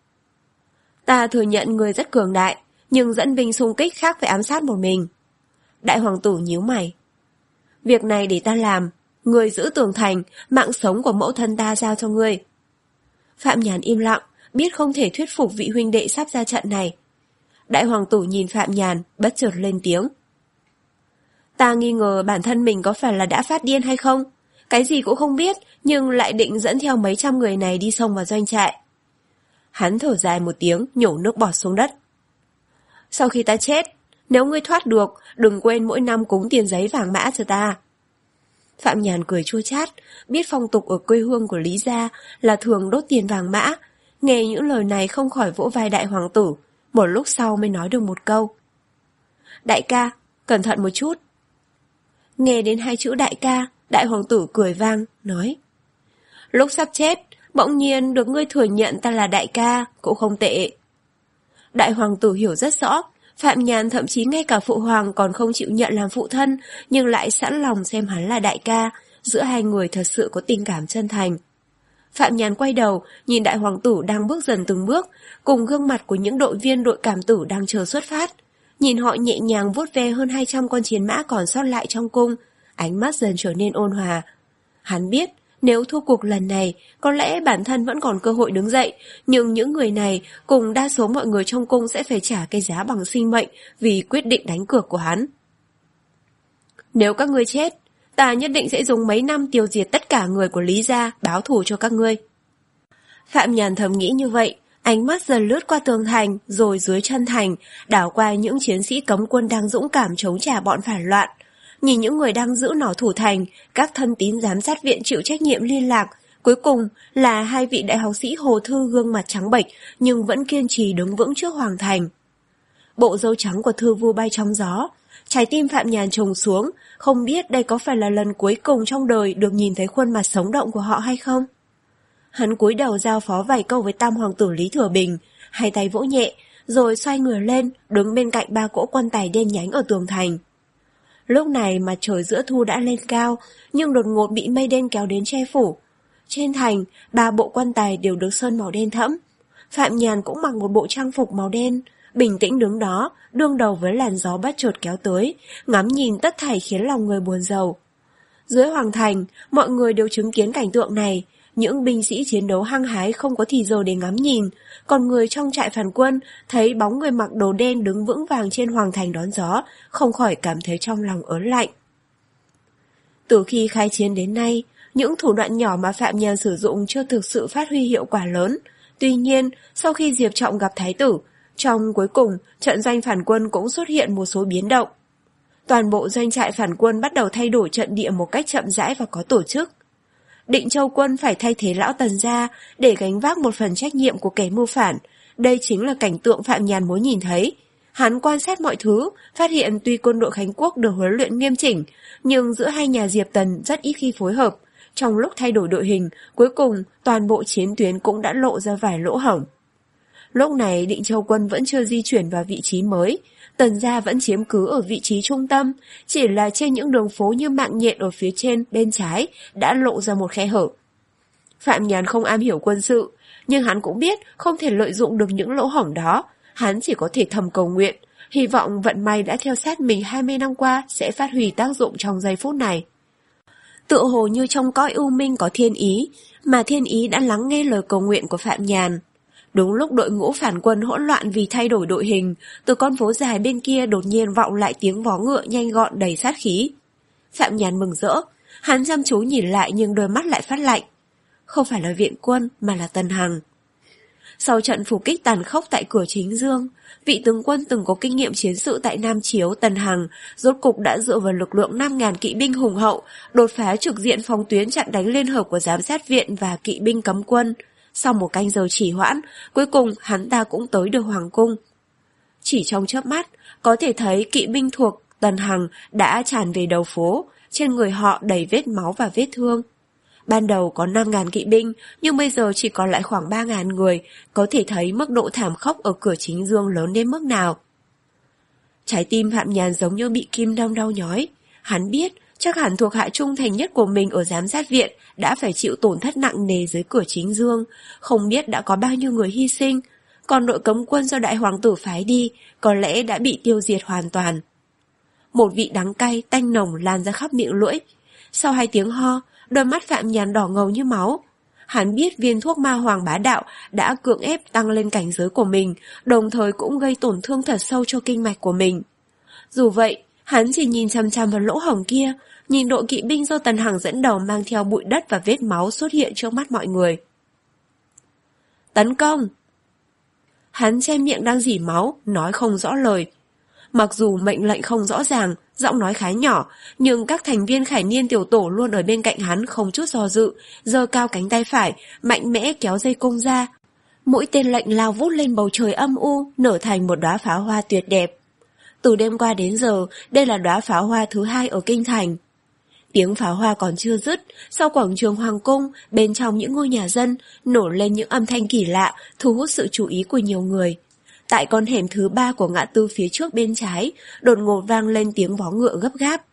Ta thừa nhận người rất cường đại, nhưng dẫn binh xung kích khác với ám sát một mình. Đại hoàng tử nhíu mày. Việc này để ta làm, người giữ tường thành, mạng sống của mẫu thân ta giao cho ngươi. Phạm Nhàn im lặng, biết không thể thuyết phục vị huynh đệ sắp ra trận này. Đại hoàng tử nhìn Phạm Nhàn, bất chợt lên tiếng. Ta nghi ngờ bản thân mình có phải là đã phát điên hay không? Cái gì cũng không biết, nhưng lại định dẫn theo mấy trăm người này đi xông vào doanh trại. Hắn thở dài một tiếng, nhổ nước bọt xuống đất. Sau khi ta chết, nếu ngươi thoát được, đừng quên mỗi năm cúng tiền giấy vàng mã cho ta. Phạm Nhàn cười chua chát, biết phong tục ở quê hương của Lý gia là thường đốt tiền vàng mã. Nghe những lời này không khỏi vỗ vai đại hoàng tử, một lúc sau mới nói được một câu. Đại ca, cẩn thận một chút. Nghe đến hai chữ đại ca, đại hoàng tử cười vang, nói. Lúc sắp chết, bỗng nhiên được ngươi thừa nhận ta là đại ca, cũng không tệ. Đại hoàng tử hiểu rất rõ, Phạm Nhàn thậm chí ngay cả phụ hoàng còn không chịu nhận làm phụ thân, nhưng lại sẵn lòng xem hắn là đại ca, giữa hai người thật sự có tình cảm chân thành. Phạm Nhàn quay đầu, nhìn đại hoàng tử đang bước dần từng bước, cùng gương mặt của những đội viên đội cảm tử đang chờ xuất phát. Nhìn họ nhẹ nhàng vuốt ve hơn hai trăm con chiến mã còn sót lại trong cung, ánh mắt dần trở nên ôn hòa. Hắn biết, nếu thua cuộc lần này, có lẽ bản thân vẫn còn cơ hội đứng dậy, nhưng những người này cùng đa số mọi người trong cung sẽ phải trả cái giá bằng sinh mệnh vì quyết định đánh cược của hắn. Nếu các ngươi chết, ta nhất định sẽ dùng mấy năm tiêu diệt tất cả người của Lý gia báo thù cho các ngươi. Phạm Nhàn thầm nghĩ như vậy, ánh mắt dần lướt qua tường thành, rồi dưới chân thành, đảo qua những chiến sĩ cấm quân đang dũng cảm chống trả bọn phản loạn. Nhìn những người đang giữ nỏ thủ thành, các thân tín giám sát viện chịu trách nhiệm liên lạc, cuối cùng là hai vị đại học sĩ Hồ Thư gương mặt trắng bệch nhưng vẫn kiên trì đứng vững trước hoàng thành. Bộ râu trắng của Thư Vu bay trong gió, trái tim Phạm Nhàn trùng xuống, không biết đây có phải là lần cuối cùng trong đời được nhìn thấy khuôn mặt sống động của họ hay không. Hắn cúi đầu giao phó vài câu với tam hoàng tử Lý Thừa Bình, hai tay vỗ nhẹ, rồi xoay người lên, đứng bên cạnh ba cỗ quan tài đen nhánh ở tường thành. Lúc này mặt trời giữa thu đã lên cao, nhưng đột ngột bị mây đen kéo đến che phủ. Trên thành, ba bộ quan tài đều được sơn màu đen thẫm. Phạm Nhàn cũng mặc một bộ trang phục màu đen, bình tĩnh đứng đó, đương đầu với làn gió bất chợt kéo tới, ngắm nhìn tất thảy khiến lòng người buồn rầu. Dưới hoàng thành, mọi người đều chứng kiến cảnh tượng này. Những binh sĩ chiến đấu hăng hái không có thì giờ để ngắm nhìn, còn người trong trại phản quân thấy bóng người mặc đồ đen đứng vững vàng trên hoàng thành đón gió, không khỏi cảm thấy trong lòng ớn lạnh. Từ khi khai chiến đến nay, những thủ đoạn nhỏ mà Phạm Nhàn sử dụng chưa thực sự phát huy hiệu quả lớn, Tuy nhiên, sau khi Diệp Trọng gặp thái tử, trong cuối cùng, trận doanh phản quân cũng xuất hiện một số biến động. Toàn bộ doanh trại phản quân bắt đầu thay đổi trận địa một cách chậm rãi và có tổ chức. Định Châu quân phải thay thế lão Tần gia để gánh vác một phần trách nhiệm của kẻ mưu phản. Đây chính là cảnh tượng Phạm Nhàn muốn nhìn thấy. Hắn quan sát mọi thứ, phát hiện tuy quân đội Khánh Quốc được huấn luyện nghiêm chỉnh, nhưng giữa hai nhà Diệp Tần rất ít khi phối hợp. Trong lúc thay đổi đội hình, cuối cùng toàn bộ chiến tuyến cũng đã lộ ra vài lỗ hổng. Lúc này Định Châu quân vẫn chưa di chuyển vào vị trí mới, Tần gia vẫn chiếm cứ ở vị trí trung tâm, chỉ là trên những đường phố như mạng nhện ở phía trên bên trái đã lộ ra một khe hở. Phạm Nhàn không am hiểu quân sự, nhưng hắn cũng biết không thể lợi dụng được những lỗ hổng đó, hắn chỉ có thể thầm cầu nguyện, hy vọng vận may đã theo sát mình hai mươi năm qua sẽ phát huy tác dụng trong giây phút này. Tựa hồ như trong cõi u minh có thiên ý, mà thiên ý đã lắng nghe lời cầu nguyện của Phạm Nhàn. Đúng lúc đội ngũ phản quân hỗn loạn vì thay đổi đội hình, từ con phố dài bên kia đột nhiên vọng lại tiếng vó ngựa nhanh gọn đầy sát khí. Phạm Nhàn mừng rỡ, hắn chăm chú nhìn lại nhưng đôi mắt lại phát lạnh. Không phải là viện quân mà là Tần Hằng. Sau trận phục kích tàn khốc tại cửa Chính Dương, vị tướng quân từng có kinh nghiệm chiến sự tại Nam Chiếu Tần Hằng rốt cục đã dựa vào lực lượng năm nghìn kỵ binh hùng hậu, đột phá trực diện phòng tuyến chặn đánh liên hợp của giám sát viện và kỵ binh cấm quân. Sau một canh giờ trì hoãn, cuối cùng hắn ta cũng tới được Hoàng cung. Chỉ trong chớp mắt, có thể thấy kỵ binh thuộc Tần Hằng đã tràn về đầu phố, trên người họ đầy vết máu và vết thương. Ban đầu có năm nghìn kỵ binh, nhưng bây giờ chỉ còn lại khoảng ba nghìn người, có thể thấy mức độ thảm khốc ở cửa Chính Dương lớn đến mức nào. Trái tim Phạm Nhàn giống như bị kim đâm đau nhói. Hắn biết, chắc hẳn thuộc hạ trung thành nhất của mình ở giám sát viện đã phải chịu tổn thất nặng nề dưới cửa Chính Dương, không biết đã có bao nhiêu người hy sinh, còn đội cấm quân do đại hoàng tử phái đi có lẽ đã bị tiêu diệt hoàn toàn. Một vị đắng cay, tanh nồng lan ra khắp miệng lưỡi. Sau hai tiếng ho, đôi mắt Phạm Nhàn đỏ ngầu như máu. Hắn biết viên thuốc ma hoàng bá đạo đã cưỡng ép tăng lên cảnh giới của mình, đồng thời cũng gây tổn thương thật sâu cho kinh mạch của mình. Dù vậy, hắn chỉ nhìn chằm chằm vào lỗ hổng kia, nhìn đội kỵ binh do Tần Hằng dẫn đầu mang theo bụi đất và vết máu xuất hiện trước mắt mọi người. Tấn công! Hắn che miệng đang rỉ máu, nói không rõ lời. Mặc dù mệnh lệnh không rõ ràng, giọng nói khá nhỏ, nhưng các thành viên Khải Niên tiểu tổ luôn ở bên cạnh hắn không chút do dự, giơ cao cánh tay phải, mạnh mẽ kéo dây cung ra. Mũi tên lệnh lao vút lên bầu trời âm u, nở thành một đóa pháo hoa tuyệt đẹp. Từ đêm qua đến giờ, đây là đóa pháo hoa thứ hai ở kinh thành. Tiếng pháo hoa còn chưa dứt, sau quảng trường Hoàng cung, bên trong những ngôi nhà dân, nổ lên những âm thanh kỳ lạ, thu hút sự chú ý của nhiều người. Tại con hẻm thứ ba của ngã tư phía trước bên trái, đột ngột vang lên tiếng vó ngựa gấp gáp.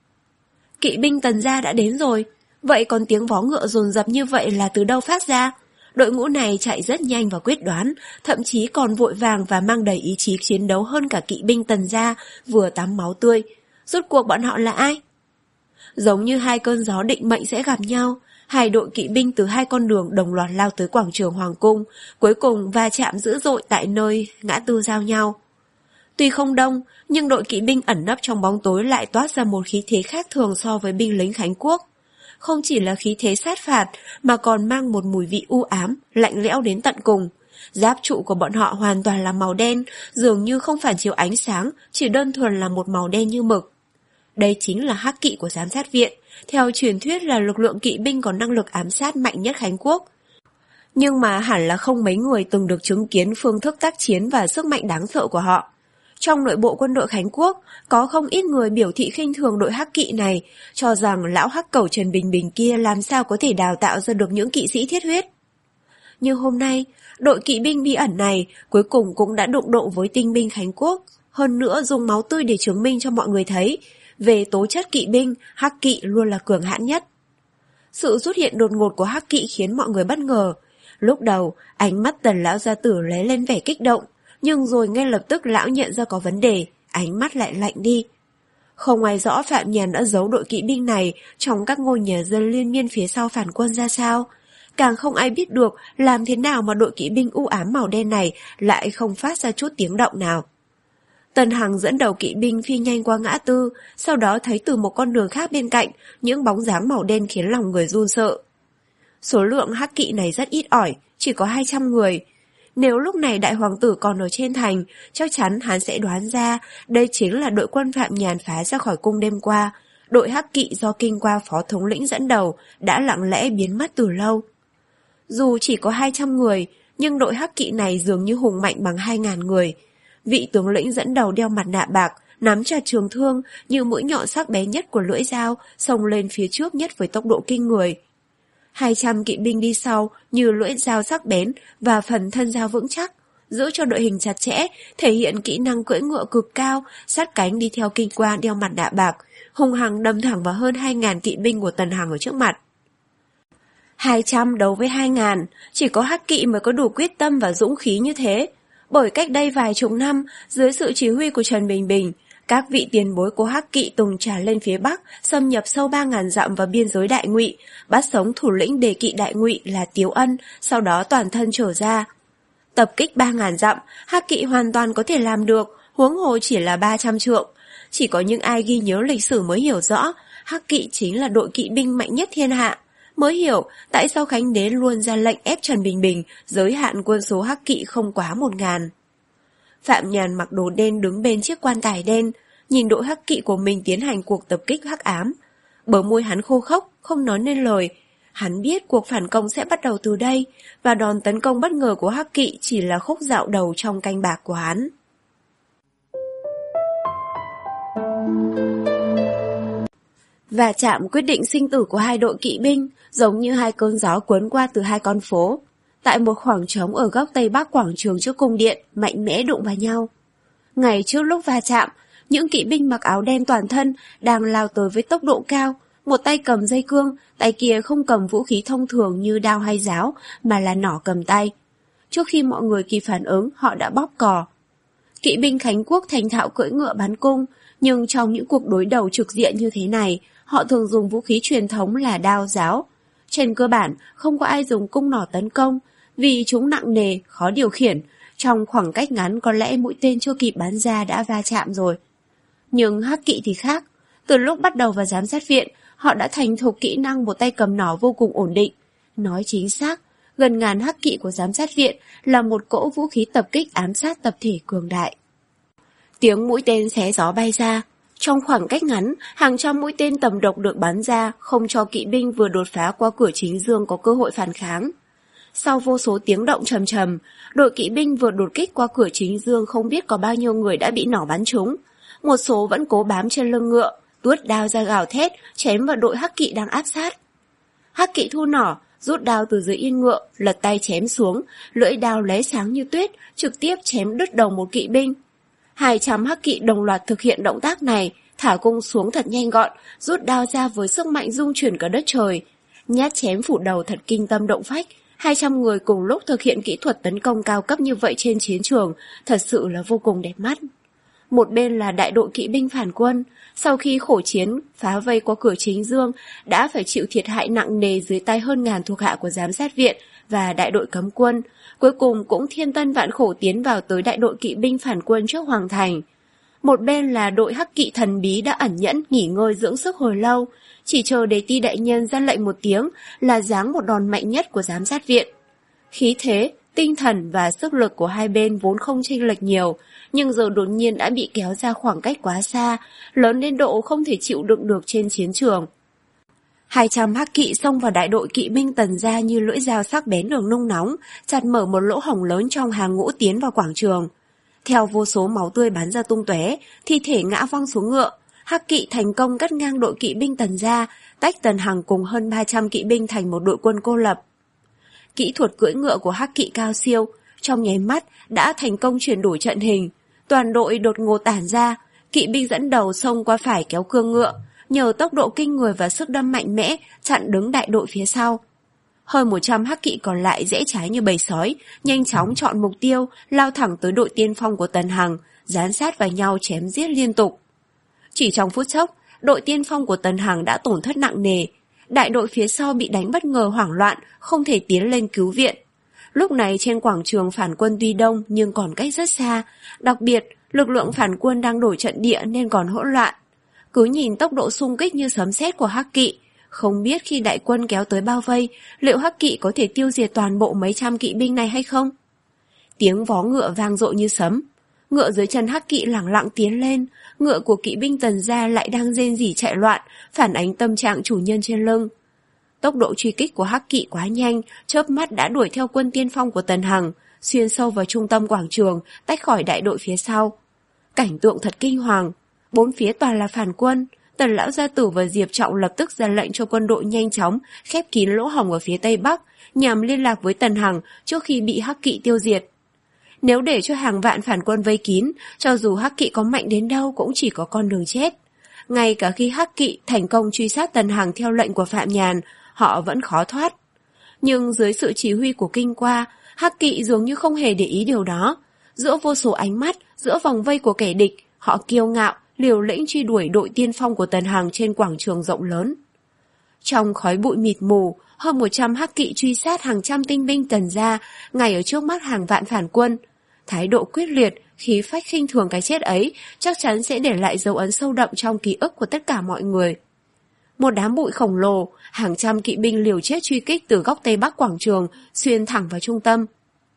Kỵ binh Tần gia đã đến rồi, vậy còn tiếng vó ngựa dồn dập như vậy là từ đâu phát ra? Đội ngũ này chạy rất nhanh và quyết đoán, thậm chí còn vội vàng và mang đầy ý chí chiến đấu hơn cả kỵ binh Tần gia vừa tắm máu tươi. Rốt cuộc bọn họ là ai? Giống như hai cơn gió định mệnh sẽ gặp nhau, hai đội kỵ binh từ hai con đường đồng loạt lao tới quảng trường Hoàng cung, cuối cùng va chạm dữ dội tại nơi ngã tư giao nhau. Tuy không đông, nhưng đội kỵ binh ẩn nấp trong bóng tối lại toát ra một khí thế khác thường so với binh lính Khánh Quốc. Không chỉ là khí thế sát phạt, mà còn mang một mùi vị u ám, lạnh lẽo đến tận cùng. Giáp trụ của bọn họ hoàn toàn là màu đen, dường như không phản chiếu ánh sáng, chỉ đơn thuần là một màu đen như mực. Đây chính là hắc kỵ của giám sát viện, theo truyền thuyết là lực lượng kỵ binh có năng lực ám sát mạnh nhất Khánh Quốc. Nhưng mà hẳn là không mấy người từng được chứng kiến phương thức tác chiến và sức mạnh đáng sợ của họ. Trong nội bộ quân đội Khánh Quốc, có không ít người biểu thị khinh thường đội hắc kỵ này, cho rằng lão hắc cẩu Trần Bình Bình kia làm sao có thể đào tạo ra được những kỵ sĩ thiết huyết. Nhưng hôm nay, đội kỵ binh bí ẩn này cuối cùng cũng đã đụng độ với tinh binh Khánh Quốc, hơn nữa dùng máu tươi để chứng minh cho mọi người thấy, về tố chất kỵ binh, hắc kỵ luôn là cường hãn nhất. Sự xuất hiện đột ngột của hắc kỵ khiến mọi người bất ngờ. Lúc đầu, ánh mắt Tần lão gia tử lóe lên vẻ kích động, nhưng rồi ngay lập tức lão nhận ra có vấn đề, ánh mắt lại lạnh đi. Không ai rõ Phạm Nhàn đã giấu đội kỵ binh này trong các ngôi nhà dân liên miên phía sau phản quân ra sao. Càng không ai biết được làm thế nào mà đội kỵ binh u ám màu đen này lại không phát ra chút tiếng động nào. Tần Hằng dẫn đầu kỵ binh phi nhanh qua ngã tư, sau đó thấy từ một con đường khác bên cạnh, những bóng dáng màu đen khiến lòng người run sợ. Số lượng hắc kỵ này rất ít ỏi, chỉ có hai trăm người. Nếu lúc này đại hoàng tử còn ở trên thành, chắc chắn hắn sẽ đoán ra đây chính là đội quân Phạm Nhàn phá ra khỏi cung đêm qua. Đội hắc kỵ do Kinh Qua phó thống lĩnh dẫn đầu đã lặng lẽ biến mất từ lâu. Dù chỉ có hai trăm người, nhưng đội hắc kỵ này dường như hùng mạnh bằng hai nghìn người. Vị tướng lĩnh dẫn đầu đeo mặt nạ bạc, nắm chặt trường thương như mũi nhọn sắc bé nhất của lưỡi dao, xông lên phía trước nhất với tốc độ kinh người. Hai trăm kỵ binh đi sau như lưỡi dao sắc bén và phần thân dao vững chắc, giữ cho đội hình chặt chẽ, thể hiện kỹ năng cưỡi ngựa cực cao, sát cánh đi theo Kinh Qua đeo mặt nạ bạc, hung hăng đâm thẳng vào hơn hai nghìn kỵ binh của Tần Hằng ở trước mặt. Hai trăm đấu với hai nghìn, chỉ có hắc kỵ mới có đủ quyết tâm và dũng khí như thế. Bởi cách đây vài chục năm, dưới sự chỉ huy của Trần Bình Bình, các vị tiền bối của hắc kỵ từng tràn lên phía Bắc, xâm nhập sâu ba nghìn dặm vào biên giới Đại Ngụy, bắt sống thủ lĩnh đề kỵ Đại Ngụy là Tiếu Ân, sau đó toàn thân trở ra. Tập kích ba nghìn dặm, hắc kỵ hoàn toàn có thể làm được, huống hồ chỉ là ba trăm trượng. Chỉ có những ai ghi nhớ lịch sử mới hiểu rõ, hắc kỵ chính là đội kỵ binh mạnh nhất thiên hạ. Mới hiểu tại sao Khánh Đế luôn ra lệnh ép Trần Bình Bình giới hạn quân số hắc kỵ không quá một ngàn. Phạm Nhàn mặc đồ đen đứng bên chiếc quan tài đen, nhìn đội hắc kỵ của mình tiến hành cuộc tập kích hắc ám. Bờ môi hắn khô khốc, không nói nên lời. Hắn biết cuộc phản công sẽ bắt đầu từ đây, và đòn tấn công bất ngờ của hắc kỵ chỉ là khúc dạo đầu trong canh bạc của hắn. Và chạm quyết định sinh tử của hai đội kỵ binh, giống như hai cơn gió cuốn qua từ hai con phố. Tại một khoảng trống ở góc tây bắc quảng trường trước cung điện, mạnh mẽ đụng vào nhau. Ngay trước lúc va chạm, những kỵ binh mặc áo đen toàn thân đang lao tới với tốc độ cao, một tay cầm dây cương, tay kia không cầm vũ khí thông thường như đao hay giáo, mà là nỏ cầm tay. Trước khi mọi người kịp phản ứng, họ đã bóp cò. Kỵ binh Khánh Quốc thành thạo cưỡi ngựa bắn cung, nhưng trong những cuộc đối đầu trực diện như thế này, họ thường dùng vũ khí truyền thống là đao giáo. Trên cơ bản, không có ai dùng cung nỏ tấn công, vì chúng nặng nề, khó điều khiển. Trong khoảng cách ngắn có lẽ mũi tên chưa kịp bắn ra đã va chạm rồi. Nhưng hắc kỵ thì khác. Từ lúc bắt đầu vào giám sát viện, họ đã thành thục kỹ năng một tay cầm nỏ vô cùng ổn định. Nói chính xác, gần ngàn hắc kỵ của giám sát viện là một cỗ vũ khí tập kích ám sát tập thể cường đại. Tiếng mũi tên xé gió bay ra. Trong khoảng cách ngắn, hàng trăm mũi tên tầm độc được bắn ra, không cho kỵ binh vừa đột phá qua cửa chính dương có cơ hội phản kháng. Sau vô số tiếng động trầm trầm, đội kỵ binh vừa đột kích qua cửa chính dương không biết có bao nhiêu người đã bị nỏ bắn trúng. Một số vẫn cố bám trên lưng ngựa, tuốt đao ra gào thét, chém vào đội hắc kỵ đang áp sát. Hắc kỵ thu nỏ, rút đao từ dưới yên ngựa, lật tay chém xuống, lưỡi đao lóe sáng như tuyết, trực tiếp chém đứt đầu một kỵ binh. Hai trăm hắc kỵ đồng loạt thực hiện động tác này, thả cung xuống thật nhanh gọn, rút đao ra với sức mạnh rung chuyển cả đất trời. Nhát chém phủ đầu thật kinh tâm động phách, hai trăm người cùng lúc thực hiện kỹ thuật tấn công cao cấp như vậy trên chiến trường, thật sự là vô cùng đẹp mắt. Một bên là đại đội kỵ binh phản quân, sau khi khổ chiến, phá vây qua cửa chính dương, đã phải chịu thiệt hại nặng nề dưới tay hơn ngàn thuộc hạ của giám sát viện và đại đội cấm quân, cuối cùng cũng thiên tân vạn khổ tiến vào tới đại đội kỵ binh phản quân trước Hoàng Thành. Một bên là đội hắc kỵ thần bí đã ẩn nhẫn nghỉ ngơi dưỡng sức hồi lâu, chỉ chờ để Ti đại nhân ra lệnh một tiếng là giáng một đòn mạnh nhất của giám sát viện. Khí thế, tinh thần và sức lực của hai bên vốn không chênh lệch nhiều, nhưng giờ đột nhiên đã bị kéo ra khoảng cách quá xa, lớn đến độ không thể chịu đựng được trên chiến trường. Hai trăm hắc kỵ xông vào đại đội kỵ binh Tần gia như lưỡi dao sắc bén đường nung nóng, chặt mở một lỗ hổng lớn trong hàng ngũ tiến vào quảng trường. Theo vô số máu tươi bắn ra tung tóe, thi thể ngã văng xuống ngựa, hắc kỵ thành công cắt ngang đội kỵ binh Tần gia, tách Tần Hằng cùng hơn ba trăm kỵ binh thành một đội quân cô lập. Kỹ thuật cưỡi ngựa của hắc kỵ cao siêu, trong nháy mắt đã thành công chuyển đổi trận hình. Toàn đội đột ngột tản ra, kỵ binh dẫn đầu xông qua phải kéo cương ngựa, nhờ tốc độ kinh người và sức đâm mạnh mẽ chặn đứng đại đội phía sau. Hơn một trăm hắc kỵ còn lại rẽ trái như bầy sói, nhanh chóng chọn mục tiêu, lao thẳng tới đội tiên phong của Tần Hằng, dán sát vào nhau chém giết liên tục. Chỉ trong phút chốc, đội tiên phong của Tần Hằng đã tổn thất nặng nề. Đại đội phía sau bị đánh bất ngờ hoảng loạn, không thể tiến lên cứu viện. Lúc này trên quảng trường phản quân tuy đông nhưng còn cách rất xa, đặc biệt lực lượng phản quân đang đổi trận địa nên còn hỗn loạn. Cứ nhìn tốc độ xung kích như sấm sét của hắc kỵ, Không biết khi đại quân kéo tới bao vây, liệu Hắc Kỵ có thể tiêu diệt toàn bộ mấy trăm kỵ binh này hay không? Tiếng vó ngựa vang dội như sấm. Ngựa dưới chân Hắc Kỵ lẳng lặng tiến lên, ngựa của kỵ binh Tần gia lại đang rên rỉ chạy loạn, phản ánh tâm trạng chủ nhân trên lưng. Tốc độ truy kích của Hắc Kỵ quá nhanh, chớp mắt đã đuổi theo quân tiên phong của Tần Hằng, xuyên sâu vào trung tâm quảng trường, tách khỏi đại đội phía sau. Cảnh tượng thật kinh hoàng, bốn phía toàn là phản quân. Tần lão gia tử và Diệp Trọng lập tức ra lệnh cho quân đội nhanh chóng khép kín lỗ hổng ở phía tây bắc, nhằm liên lạc với Tần Hằng trước khi bị Hắc Kỵ tiêu diệt. Nếu để cho hàng vạn phản quân vây kín, cho dù Hắc Kỵ có mạnh đến đâu cũng chỉ có con đường chết. Ngay cả khi Hắc Kỵ thành công truy sát Tần Hằng theo lệnh của Phạm Nhàn, họ vẫn khó thoát. Nhưng dưới sự chỉ huy của Kinh Qua, Hắc Kỵ dường như không hề để ý điều đó. Giữa vô số ánh mắt, giữa vòng vây của kẻ địch, họ kiêu ngạo, liều lĩnh truy đuổi đội tiên phong của Tần Hằng trên quảng trường rộng lớn. Trong khói bụi mịt mù, hơn một trăm Hắc Kỵ truy sát hàng trăm tinh binh Tần gia, ngay ở trước mắt hàng vạn phản quân. Thái độ quyết liệt, khí phách khinh thường cái chết ấy chắc chắn sẽ để lại dấu ấn sâu đậm trong ký ức của tất cả mọi người. Một đám bụi khổng lồ, hàng trăm kỵ binh liều chết truy kích từ góc tây bắc quảng trường, xuyên thẳng vào trung tâm.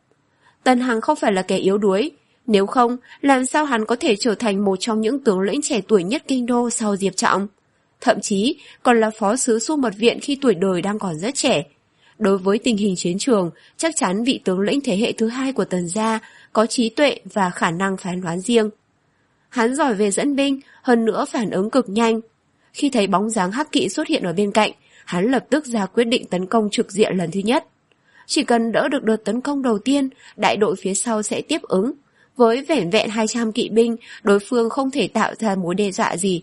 Tần Hằng không phải là kẻ yếu đuối, nếu không, làm sao hắn có thể trở thành một trong những tướng lĩnh trẻ tuổi nhất kinh đô sau Diệp Trọng? Thậm chí, còn là phó sứ Xu Mật Viện khi tuổi đời đang còn rất trẻ. Đối với tình hình chiến trường, chắc chắn vị tướng lĩnh thế hệ thứ hai của Tần gia có trí tuệ và khả năng phán đoán riêng. Hắn giỏi về dẫn binh, hơn nữa phản ứng cực nhanh. Khi thấy bóng dáng Hắc Kỵ xuất hiện ở bên cạnh, hắn lập tức ra quyết định tấn công trực diện lần thứ nhất. Chỉ cần đỡ được đợt tấn công đầu tiên, đại đội phía sau sẽ tiếp ứng. Với vẻn vẹn hai trăm kỵ binh, đối phương không thể tạo ra mối đe dọa gì.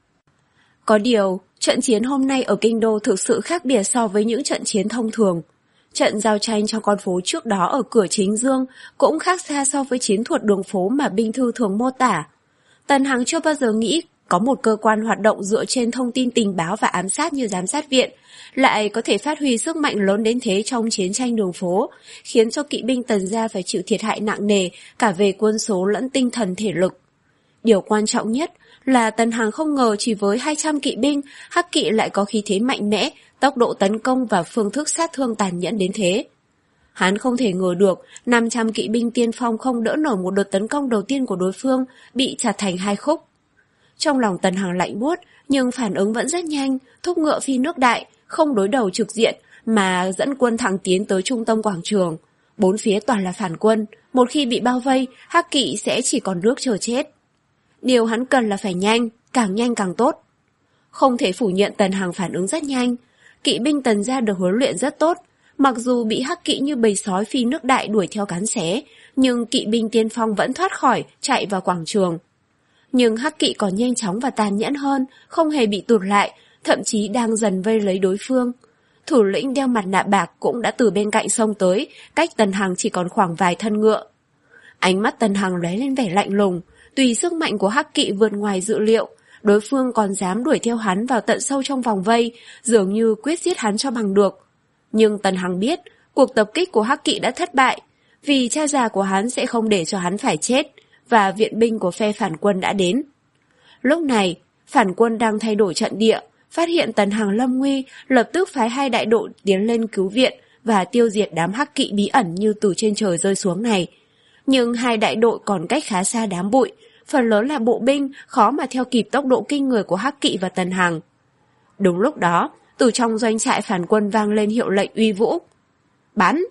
Có điều, trận chiến hôm nay ở Kinh Đô thực sự khác biệt so với những trận chiến thông thường. Trận giao tranh trong con phố trước đó ở cửa Chính Dương cũng khác xa so với chiến thuật đường phố mà binh thư thường mô tả. Tần Hằng chưa bao giờ nghĩ có một cơ quan hoạt động dựa trên thông tin tình báo và ám sát như giám sát viện, lại có thể phát huy sức mạnh lớn đến thế trong chiến tranh đường phố, khiến cho kỵ binh Tần gia phải chịu thiệt hại nặng nề cả về quân số lẫn tinh thần thể lực. Điều quan trọng nhất là Tần Hằng không ngờ chỉ với hai trăm kỵ binh, Hắc Kỵ lại có khí thế mạnh mẽ, tốc độ tấn công và phương thức sát thương tàn nhẫn đến thế. Hắn không thể ngờ được năm trăm kỵ binh tiên phong không đỡ nổi một đợt tấn công đầu tiên của đối phương, bị chặt thành hai khúc. Trong lòng Tần Hằng lạnh buốt, nhưng phản ứng vẫn rất nhanh, thúc ngựa phi nước đại, không đối đầu trực diện mà dẫn quân thẳng tiến tới trung tâm quảng trường. Bốn phía toàn là phản quân, một khi bị bao vây, Hắc Kỵ sẽ chỉ còn nước chờ chết. Điều hắn cần là phải nhanh, càng nhanh càng tốt. Không thể phủ nhận Tần Hằng phản ứng rất nhanh. Kỵ binh Tần gia được huấn luyện rất tốt, mặc dù bị Hắc Kỵ như bầy sói phi nước đại đuổi theo cắn xé, nhưng kỵ binh tiên phong vẫn thoát khỏi, chạy vào quảng trường. Nhưng Hắc Kỵ còn nhanh chóng và tàn nhẫn hơn, không hề bị tụt lại, thậm chí đang dần vây lấy đối phương. Thủ lĩnh đeo mặt nạ bạc cũng đã từ bên cạnh xông tới, cách Tần Hằng chỉ còn khoảng vài thân ngựa. Ánh mắt Tần Hằng lóe lên vẻ lạnh lùng, tùy sức mạnh của Hắc Kỵ vượt ngoài dự liệu, đối phương còn dám đuổi theo hắn vào tận sâu trong vòng vây, dường như quyết giết hắn cho bằng được. Nhưng Tần Hằng biết, cuộc tập kích của Hắc Kỵ đã thất bại, vì cha già của hắn sẽ không để cho hắn phải chết, và viện binh của phe phản quân đã đến. Lúc này, phản quân đang thay đổi trận địa, phát hiện Tần Hằng lâm nguy, lập tức phái hai đại đội tiến lên cứu viện và tiêu diệt đám Hắc Kỵ bí ẩn như từ trên trời rơi xuống này. Nhưng hai đại đội còn cách khá xa đám bụi, phần lớn là bộ binh, khó mà theo kịp tốc độ kinh người của Hắc Kỵ và Tần Hằng. Đúng lúc đó, từ trong doanh trại phản quân vang lên hiệu lệnh uy vũ. Bắn!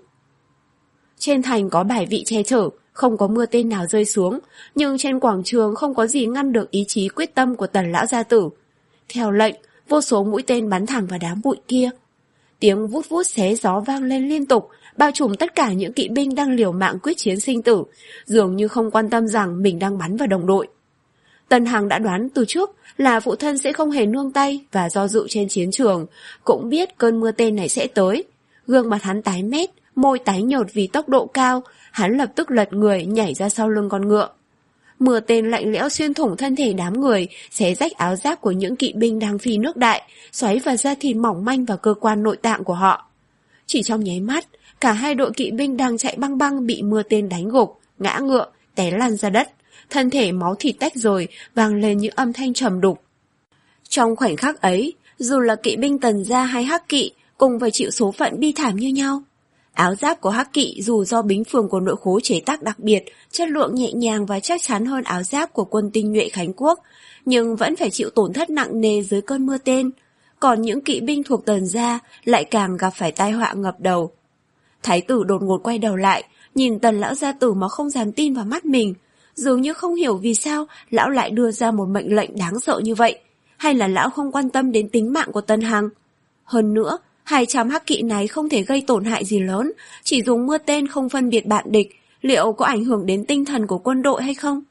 Trên thành có bài vị che chở, không có mưa tên nào rơi xuống, nhưng trên quảng trường không có gì ngăn được ý chí quyết tâm của Tần lão gia tử. Theo lệnh, vô số mũi tên bắn thẳng vào đám bụi kia. Tiếng vút vút xé gió vang lên liên tục, bao trùm tất cả những kỵ binh đang liều mạng quyết chiến sinh tử, dường như không quan tâm rằng mình đang bắn vào đồng đội. Tần Hằng đã đoán từ trước là phụ thân sẽ không hề nương tay và do dự trên chiến trường, cũng biết cơn mưa tên này sẽ tới. Gương mặt hắn tái mét, môi tái nhợt vì tốc độ cao, hắn lập tức lật người nhảy ra sau lưng con ngựa. Mưa tên lạnh lẽo xuyên thủng thân thể đám người, xé rách áo giáp của những kỵ binh đang phi nước đại, xoáy vào da thịt mỏng manh và cơ quan nội tạng của họ. Chỉ trong nháy mắt, cả hai đội kỵ binh đang chạy băng băng bị mưa tên đánh gục, ngã ngựa, té lăn ra đất, thân thể máu thịt tách rồi, vang lên những âm thanh trầm đục. Trong khoảnh khắc ấy, Dù là kỵ binh Tần gia hay Hắc Kỵ cùng phải chịu số phận bi thảm như nhau. Áo giáp của Hắc Kỵ dù do bính phường của nội khố chế tác đặc biệt, chất lượng nhẹ nhàng và chắc chắn hơn áo giáp của quân tinh nhuệ Khánh Quốc, nhưng vẫn phải chịu tổn thất nặng nề dưới cơn mưa tên. Còn những kỵ binh thuộc Tần gia lại càng gặp phải tai họa ngập đầu. Thái tử đột ngột quay đầu lại, nhìn Tần lão gia tử mà không dám tin vào mắt mình. Dường như không hiểu vì sao lão lại đưa ra một mệnh lệnh đáng sợ như vậy. Hay là lão không quan tâm đến tính mạng của Tần Hằng? Hơn nữa, hai trăm Hắc Kỵ này không thể gây tổn hại gì lớn, chỉ dùng mưa tên không phân biệt bạn địch, liệu có ảnh hưởng đến tinh thần của quân đội hay không?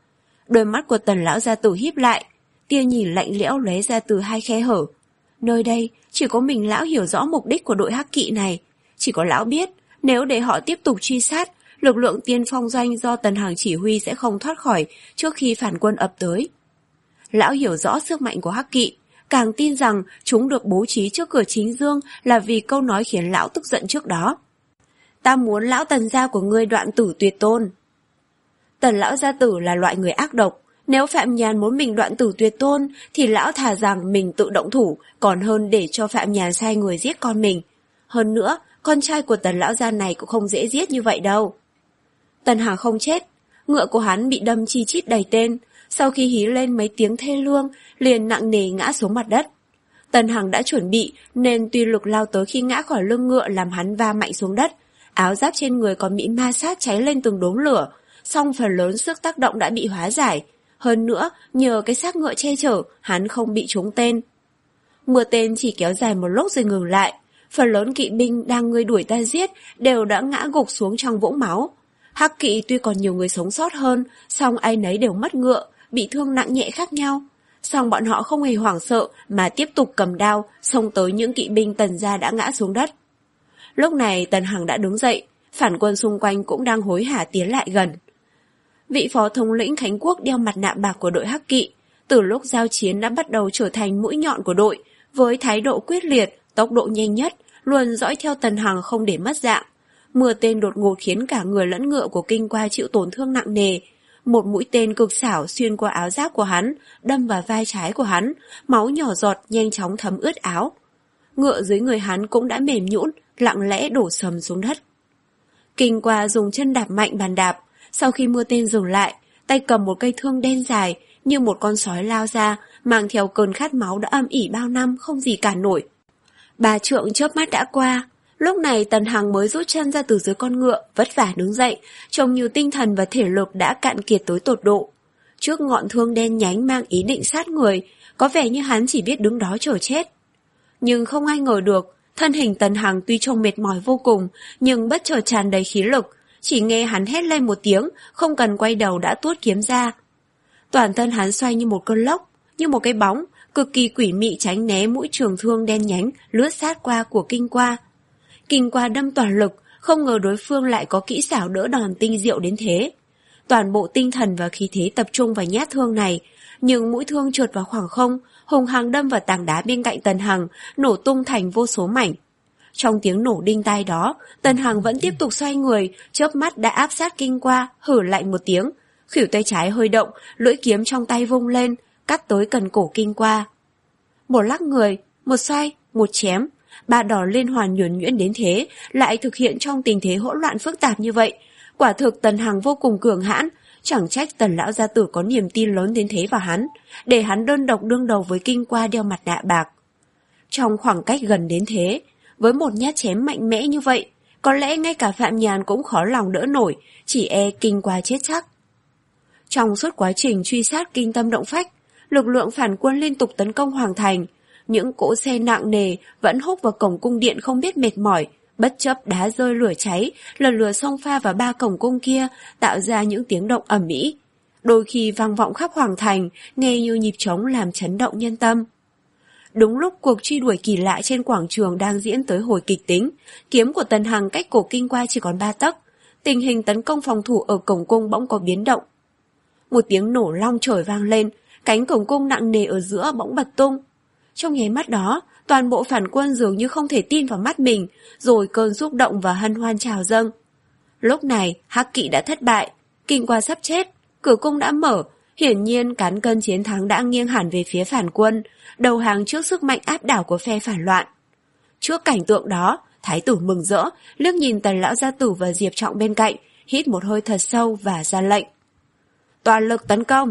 Đôi mắt của Tần lão gia tử híp lại, tia nhìn lạnh lẽo lóe ra từ hai khe hở. Nơi đây, chỉ có mình lão hiểu rõ mục đích của đội Hắc Kỵ này. Chỉ có lão biết, nếu để họ tiếp tục truy sát, lực lượng tiên phong doanh do Tần Hằng chỉ huy sẽ không thoát khỏi trước khi phản quân ập tới. Lão hiểu rõ sức mạnh của Hắc Kỵ, càng tin rằng chúng được bố trí trước cửa chính dương là vì câu nói khiến lão tức giận trước đó. Ta muốn lão Tần gia của ngươi đoạn tử tuyệt tôn. Tần lão gia tử là loại người ác độc, nếu Phạm Nhàn muốn mình đoạn tử tuyệt tôn thì lão thà rằng mình tự động thủ còn hơn để cho Phạm Nhàn sai người giết con mình. Hơn nữa, con trai của Tần lão gia này cũng không dễ giết như vậy đâu. Tần Hằng không chết, ngựa của hắn bị đâm chi chít đầy tên, sau khi hí lên mấy tiếng thê lương, liền nặng nề ngã xuống mặt đất. Tần Hằng đã chuẩn bị nên tuy lực lao tới khi ngã khỏi lưng ngựa làm hắn va mạnh xuống đất, áo giáp trên người còn bị ma sát cháy lên từng đốm lửa, song phần lớn sức tác động đã bị hóa giải. Hơn nữa, nhờ cái xác ngựa che chở, hắn không bị trúng tên. Mưa tên chỉ kéo dài một lúc rồi ngừng lại, phần lớn kỵ binh đang người đuổi ta giết đều đã ngã gục xuống trong vũng máu. Hắc Kỵ tuy còn nhiều người sống sót hơn, song ai nấy đều mất ngựa, bị thương nặng nhẹ khác nhau. Song bọn họ không hề hoảng sợ mà tiếp tục cầm đao, xông tới những kỵ binh Tần gia đã ngã xuống đất. Lúc này Tần Hằng đã đứng dậy, phản quân xung quanh cũng đang hối hả tiến lại gần. Vị phó thống lĩnh Khánh Quốc đeo mặt nạ bạc của đội Hắc Kỵ, từ lúc giao chiến đã bắt đầu trở thành mũi nhọn của đội, với thái độ quyết liệt, tốc độ nhanh nhất, luôn dõi theo Tần Hằng không để mất dạng. Mưa tên đột ngột khiến cả người lẫn ngựa của Kinh Qua chịu tổn thương nặng nề. Một mũi tên cực xảo xuyên qua áo giáp của hắn, đâm vào vai trái của hắn, máu nhỏ giọt nhanh chóng thấm ướt áo. Ngựa dưới người hắn cũng đã mềm nhũn, lặng lẽ đổ sầm xuống đất. Kinh Qua dùng chân đạp mạnh bàn đạp, sau khi mưa tên dừng lại, tay cầm một cây thương đen dài như một con sói lao ra, mang theo cơn khát máu đã âm ỉ bao năm không gì cản nổi. Ba trượng chớp mắt đã qua. Lúc này Tần Hằng mới rút chân ra từ dưới con ngựa, vất vả đứng dậy, trông như tinh thần và thể lực đã cạn kiệt tới tột độ. Trước ngọn thương đen nhánh mang ý định sát người, có vẻ như hắn chỉ biết đứng đó chờ chết. Nhưng không ai ngờ được, thân hình Tần Hằng tuy trông mệt mỏi vô cùng, nhưng bất chợt tràn đầy khí lực, chỉ nghe hắn hét lên một tiếng, không cần quay đầu đã tuốt kiếm ra. Toàn thân hắn xoay như một cơn lốc, như một cái bóng, cực kỳ quỷ mị tránh né mũi trường thương đen nhánh lướt sát qua của Kinh Qua. Kinh Qua đâm toàn lực, không ngờ đối phương lại có kỹ xảo đỡ đòn tinh diệu đến thế. Toàn bộ tinh thần và khí thế tập trung vào nhát thương này, nhưng mũi thương trượt vào khoảng không, hùng hăng đâm vào tảng đá bên cạnh Tần Hằng, nổ tung thành vô số mảnh. Trong tiếng nổ đinh tai đó, Tần Hằng vẫn tiếp tục xoay người, chớp mắt đã áp sát Kinh Qua, hử lạnh một tiếng, khuỷu tay trái hơi động, lưỡi kiếm trong tay vung lên, cắt tới cần cổ Kinh Qua. Một lắc người, một xoay, một chém, ba đòn liên hoàn nhuần nhuyễn đến thế, lại thực hiện trong tình thế hỗn loạn phức tạp như vậy. Quả thực Tần Hằng vô cùng cường hãn, chẳng trách Tần lão gia tử có niềm tin lớn đến thế vào hắn, để hắn đơn độc đương đầu với Kinh Qua đeo mặt nạ bạc. Trong khoảng cách gần đến thế, với một nhát chém mạnh mẽ như vậy, có lẽ ngay cả Phạm Nhàn cũng khó lòng đỡ nổi, chỉ e Kinh Qua chết chắc. Trong suốt quá trình truy sát kinh tâm động phách, lực lượng phản quân liên tục tấn công Hoàng Thành. Những cỗ xe nặng nề vẫn húc vào cổng cung điện không biết mệt mỏi, bất chấp đá rơi lửa cháy, lần lượt xông pha vào ba cổng cung kia, tạo ra những tiếng động ầm ĩ. Đôi khi vang vọng khắp Hoàng Thành, nghe như nhịp trống làm chấn động nhân tâm. Đúng lúc cuộc truy đuổi kỳ lạ trên quảng trường đang diễn tới hồi kịch tính, kiếm của Tần Hằng cách cổ Kinh Qua chỉ còn ba tấc, tình hình tấn công phòng thủ ở cổng cung bỗng có biến động. Một tiếng nổ long trời vang lên, cánh cổng cung nặng nề ở giữa bỗng bật tung. Trong nháy mắt đó, toàn bộ phản quân dường như không thể tin vào mắt mình, rồi cơn xúc động và hân hoan trào dâng. Lúc này, Hắc Kỵ đã thất bại, Kinh Qua sắp chết, cửa cung đã mở, Hiển nhiên cán cân chiến thắng đã nghiêng hẳn về phía phản quân, đầu hàng trước sức mạnh áp đảo của phe phản loạn. Trước cảnh tượng đó, thái tử mừng rỡ, liếc nhìn Tần lão gia tử và Diệp Trọng bên cạnh, hít một hơi thật sâu và ra lệnh. Toàn lực tấn công!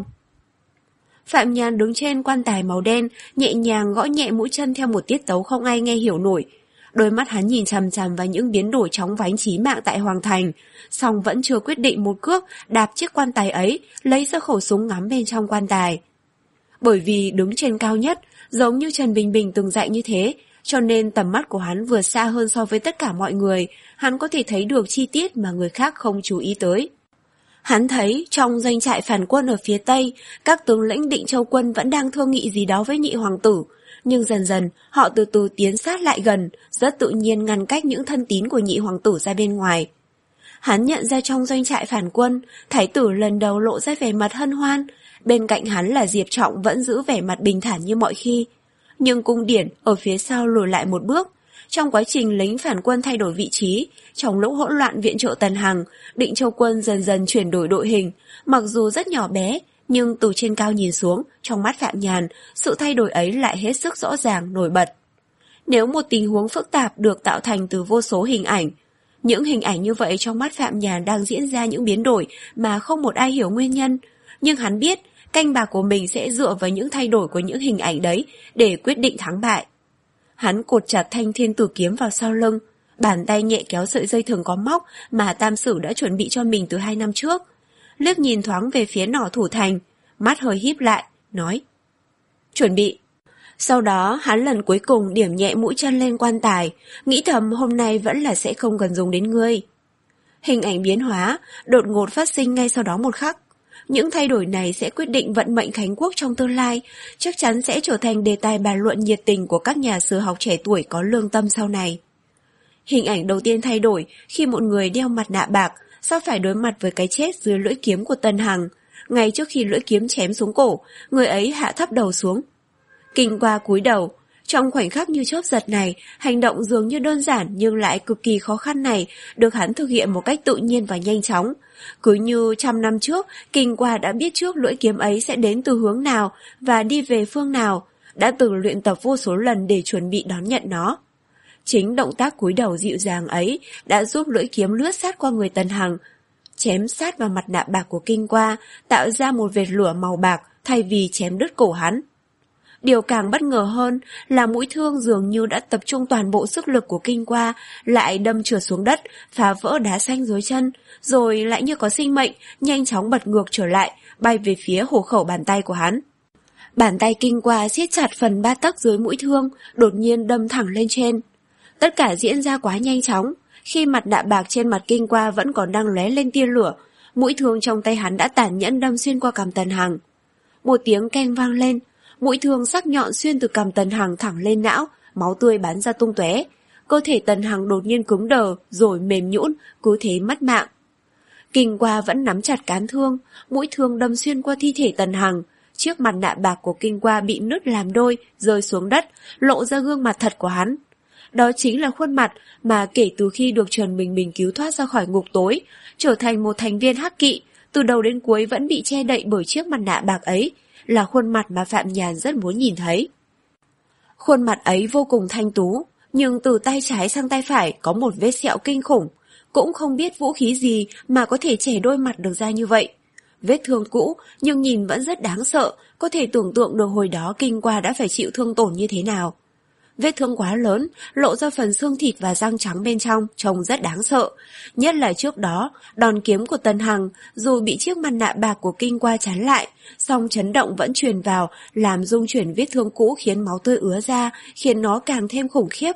Phạm Nhàn đứng trên quan tài màu đen, nhẹ nhàng gõ nhẹ mũi chân theo một tiết tấu không ai nghe hiểu nổi. Đôi mắt hắn nhìn chằm chằm vào những biến đổi chóng vánh chí mạng tại Hoàng Thành, song vẫn chưa quyết định một cước đạp chiếc quan tài ấy, lấy ra khẩu súng ngắm bên trong quan tài. Bởi vì đứng trên cao nhất, giống như Trần Bình Bình từng dạy như thế, cho nên tầm mắt của hắn vừa xa hơn so với tất cả mọi người, hắn có thể thấy được chi tiết mà người khác không chú ý tới. Hắn thấy trong doanh trại phản quân ở phía Tây, các tướng lĩnh Định Châu quân vẫn đang thương nghị gì đó với nhị hoàng tử, nhưng dần dần họ từ từ tiến sát lại gần, rất tự nhiên ngăn cách những thân tín của nhị hoàng tử ra bên ngoài. Hắn nhận ra trong doanh trại phản quân, thái tử lần đầu lộ ra vẻ mặt hân hoan, bên cạnh hắn là Diệp Trọng vẫn giữ vẻ mặt bình thản như mọi khi. Nhưng cung điển ở phía sau lùi lại một bước. Trong quá trình lính phản quân thay đổi vị trí, trong lúc hỗn loạn viện trợ Tần Hằng, Định Châu quân dần dần chuyển đổi đội hình, mặc dù rất nhỏ bé, nhưng từ trên cao nhìn xuống, trong mắt Phạm Nhàn, sự thay đổi ấy lại hết sức rõ ràng, nổi bật. Nếu một tình huống phức tạp được tạo thành từ vô số hình ảnh, những hình ảnh như vậy trong mắt Phạm Nhàn đang diễn ra những biến đổi mà không một ai hiểu nguyên nhân, nhưng hắn biết canh bạc của mình sẽ dựa vào những thay đổi của những hình ảnh đấy để quyết định thắng bại. Hắn cột chặt thanh thiên tử kiếm vào sau lưng, bàn tay nhẹ kéo sợi dây thừng có móc mà Tam Sử đã chuẩn bị cho mình từ hai năm trước. Liếc nhìn thoáng về phía nỏ thủ thành, mắt hơi híp lại, nói: Chuẩn bị. Sau đó hắn lần cuối cùng điểm nhẹ mũi chân lên quan tài, nghĩ thầm hôm nay vẫn là sẽ không cần dùng đến ngươi. Hình ảnh biến hóa, đột ngột phát sinh ngay sau đó một khắc. Những thay đổi này sẽ quyết định vận mệnh Khánh Quốc trong tương lai, chắc chắn sẽ trở thành đề tài bàn luận nhiệt tình của các nhà sử học trẻ tuổi có lương tâm sau này. Hình ảnh đầu tiên thay đổi khi một người đeo mặt nạ bạc sắp phải đối mặt với cái chết dưới lưỡi kiếm của Tần Hằng. Ngay trước khi lưỡi kiếm chém xuống cổ, người ấy hạ thấp đầu xuống. Kinh qua cúi đầu, trong khoảnh khắc như chớp giật này, hành động dường như đơn giản nhưng lại cực kỳ khó khăn này được hắn thực hiện một cách tự nhiên và nhanh chóng. Cứ như trăm năm trước, Kinh qua đã biết trước lưỡi kiếm ấy sẽ đến từ hướng nào và đi về phương nào, đã từng luyện tập vô số lần để chuẩn bị đón nhận nó. Chính động tác cúi đầu dịu dàng ấy đã giúp lưỡi kiếm lướt sát qua người Tần Hằng, chém sát vào mặt nạ bạc của Kinh qua, tạo ra một vệt lửa màu bạc thay vì chém đứt cổ hắn. Điều càng bất ngờ hơn là mũi thương dường như đã tập trung toàn bộ sức lực của Kinh qua, lại đâm trượt xuống đất, phá vỡ đá xanh dưới chân, rồi lại như có sinh mệnh, nhanh chóng bật ngược trở lại, bay về phía hổ khẩu bàn tay của hắn. Bàn tay Kinh qua siết chặt phần ba tấc dưới mũi thương, đột nhiên đâm thẳng lên trên. Tất cả diễn ra quá nhanh chóng, khi mặt nạ bạc trên mặt Kinh qua vẫn còn đang lóe lên tia lửa, mũi thương trong tay hắn đã tàn nhẫn đâm xuyên qua cằm Tần Hằng. Một tiếng keng vang lên, mũi thương sắc nhọn xuyên từ cằm Tần Hằng thẳng lên não, máu tươi bắn ra tung tóe. Cơ thể Tần Hằng đột nhiên cứng đờ, rồi mềm nhũn, cứ thế mất mạng. Kinh qua vẫn nắm chặt cán thương, mũi thương đâm xuyên qua thi thể Tần Hằng. Chiếc mặt nạ bạc của Kinh qua bị nứt làm đôi, rơi xuống đất, lộ ra gương mặt thật của hắn. Đó chính là khuôn mặt mà kể từ khi được Trần Bình Bình cứu thoát ra khỏi ngục tối, trở thành một thành viên hắc kỵ, từ đầu đến cuối vẫn bị che đậy bởi chiếc mặt nạ bạc ấy, là khuôn mặt mà Phạm Nhàn rất muốn nhìn thấy. Khuôn mặt ấy vô cùng thanh tú, nhưng từ tay trái sang tay phải có một vết sẹo kinh khủng, cũng không biết vũ khí gì mà có thể chẻ đôi mặt được ra như vậy. Vết thương cũ nhưng nhìn vẫn rất đáng sợ, có thể tưởng tượng được hồi đó Kinh qua đã phải chịu thương tổn như thế nào. Vết thương quá lớn, lộ ra phần xương thịt và răng trắng bên trong, trông rất đáng sợ. Nhất là trước đó, đòn kiếm của Tần Hằng, dù bị chiếc mặt nạ bạc của Kinh qua chắn lại, song chấn động vẫn truyền vào, làm rung chuyển vết thương cũ khiến máu tươi ứa ra, khiến nó càng thêm khủng khiếp.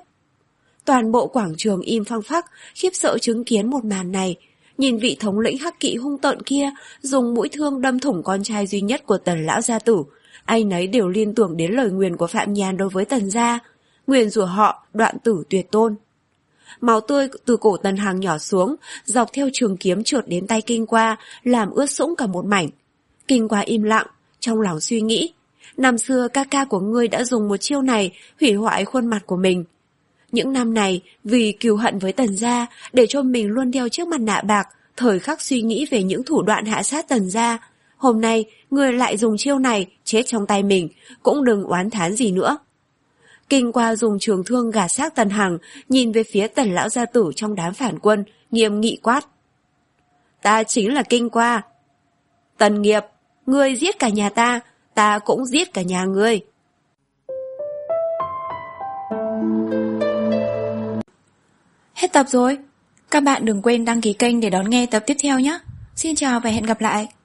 Toàn bộ quảng trường im phăng phắc, khiếp sợ chứng kiến một màn này. Nhìn vị thống lĩnh hắc kỵ hung tợn kia, dùng mũi thương đâm thủng con trai duy nhất của Tần lão gia tử. Ai nấy đều liên tưởng đến lời nguyền của Phạm Nhàn đối với Tần gia. Nguyền rủa họ, đoạn tử tuyệt tôn. Máu tươi từ cổ Tần Hằng nhỏ xuống, dọc theo trường kiếm trượt đến tay Kinh qua, làm ướt sũng cả một mảnh. Kinh qua im lặng, trong lòng suy nghĩ. Năm xưa ca ca của ngươi đã dùng một chiêu này hủy hoại khuôn mặt của mình. Những năm này, vì cừu hận với Tần gia, để cho mình luôn đeo chiếc mặt nạ bạc, thời khắc suy nghĩ về những thủ đoạn hạ sát Tần gia. Hôm nay, người lại dùng chiêu này, chết trong tay mình, cũng đừng oán thán gì nữa. Kinh Qua dùng trường thương gạt xác Tần Hằng, nhìn về phía Tần lão gia tử trong đám phản quân, nghiêm nghị quát. Ta chính là Kinh Qua. Tần Nghiệp, ngươi giết cả nhà ta, ta cũng giết cả nhà ngươi. Hết tập rồi. Các bạn đừng quên đăng ký kênh để đón nghe tập tiếp theo nhé. Xin chào và hẹn gặp lại.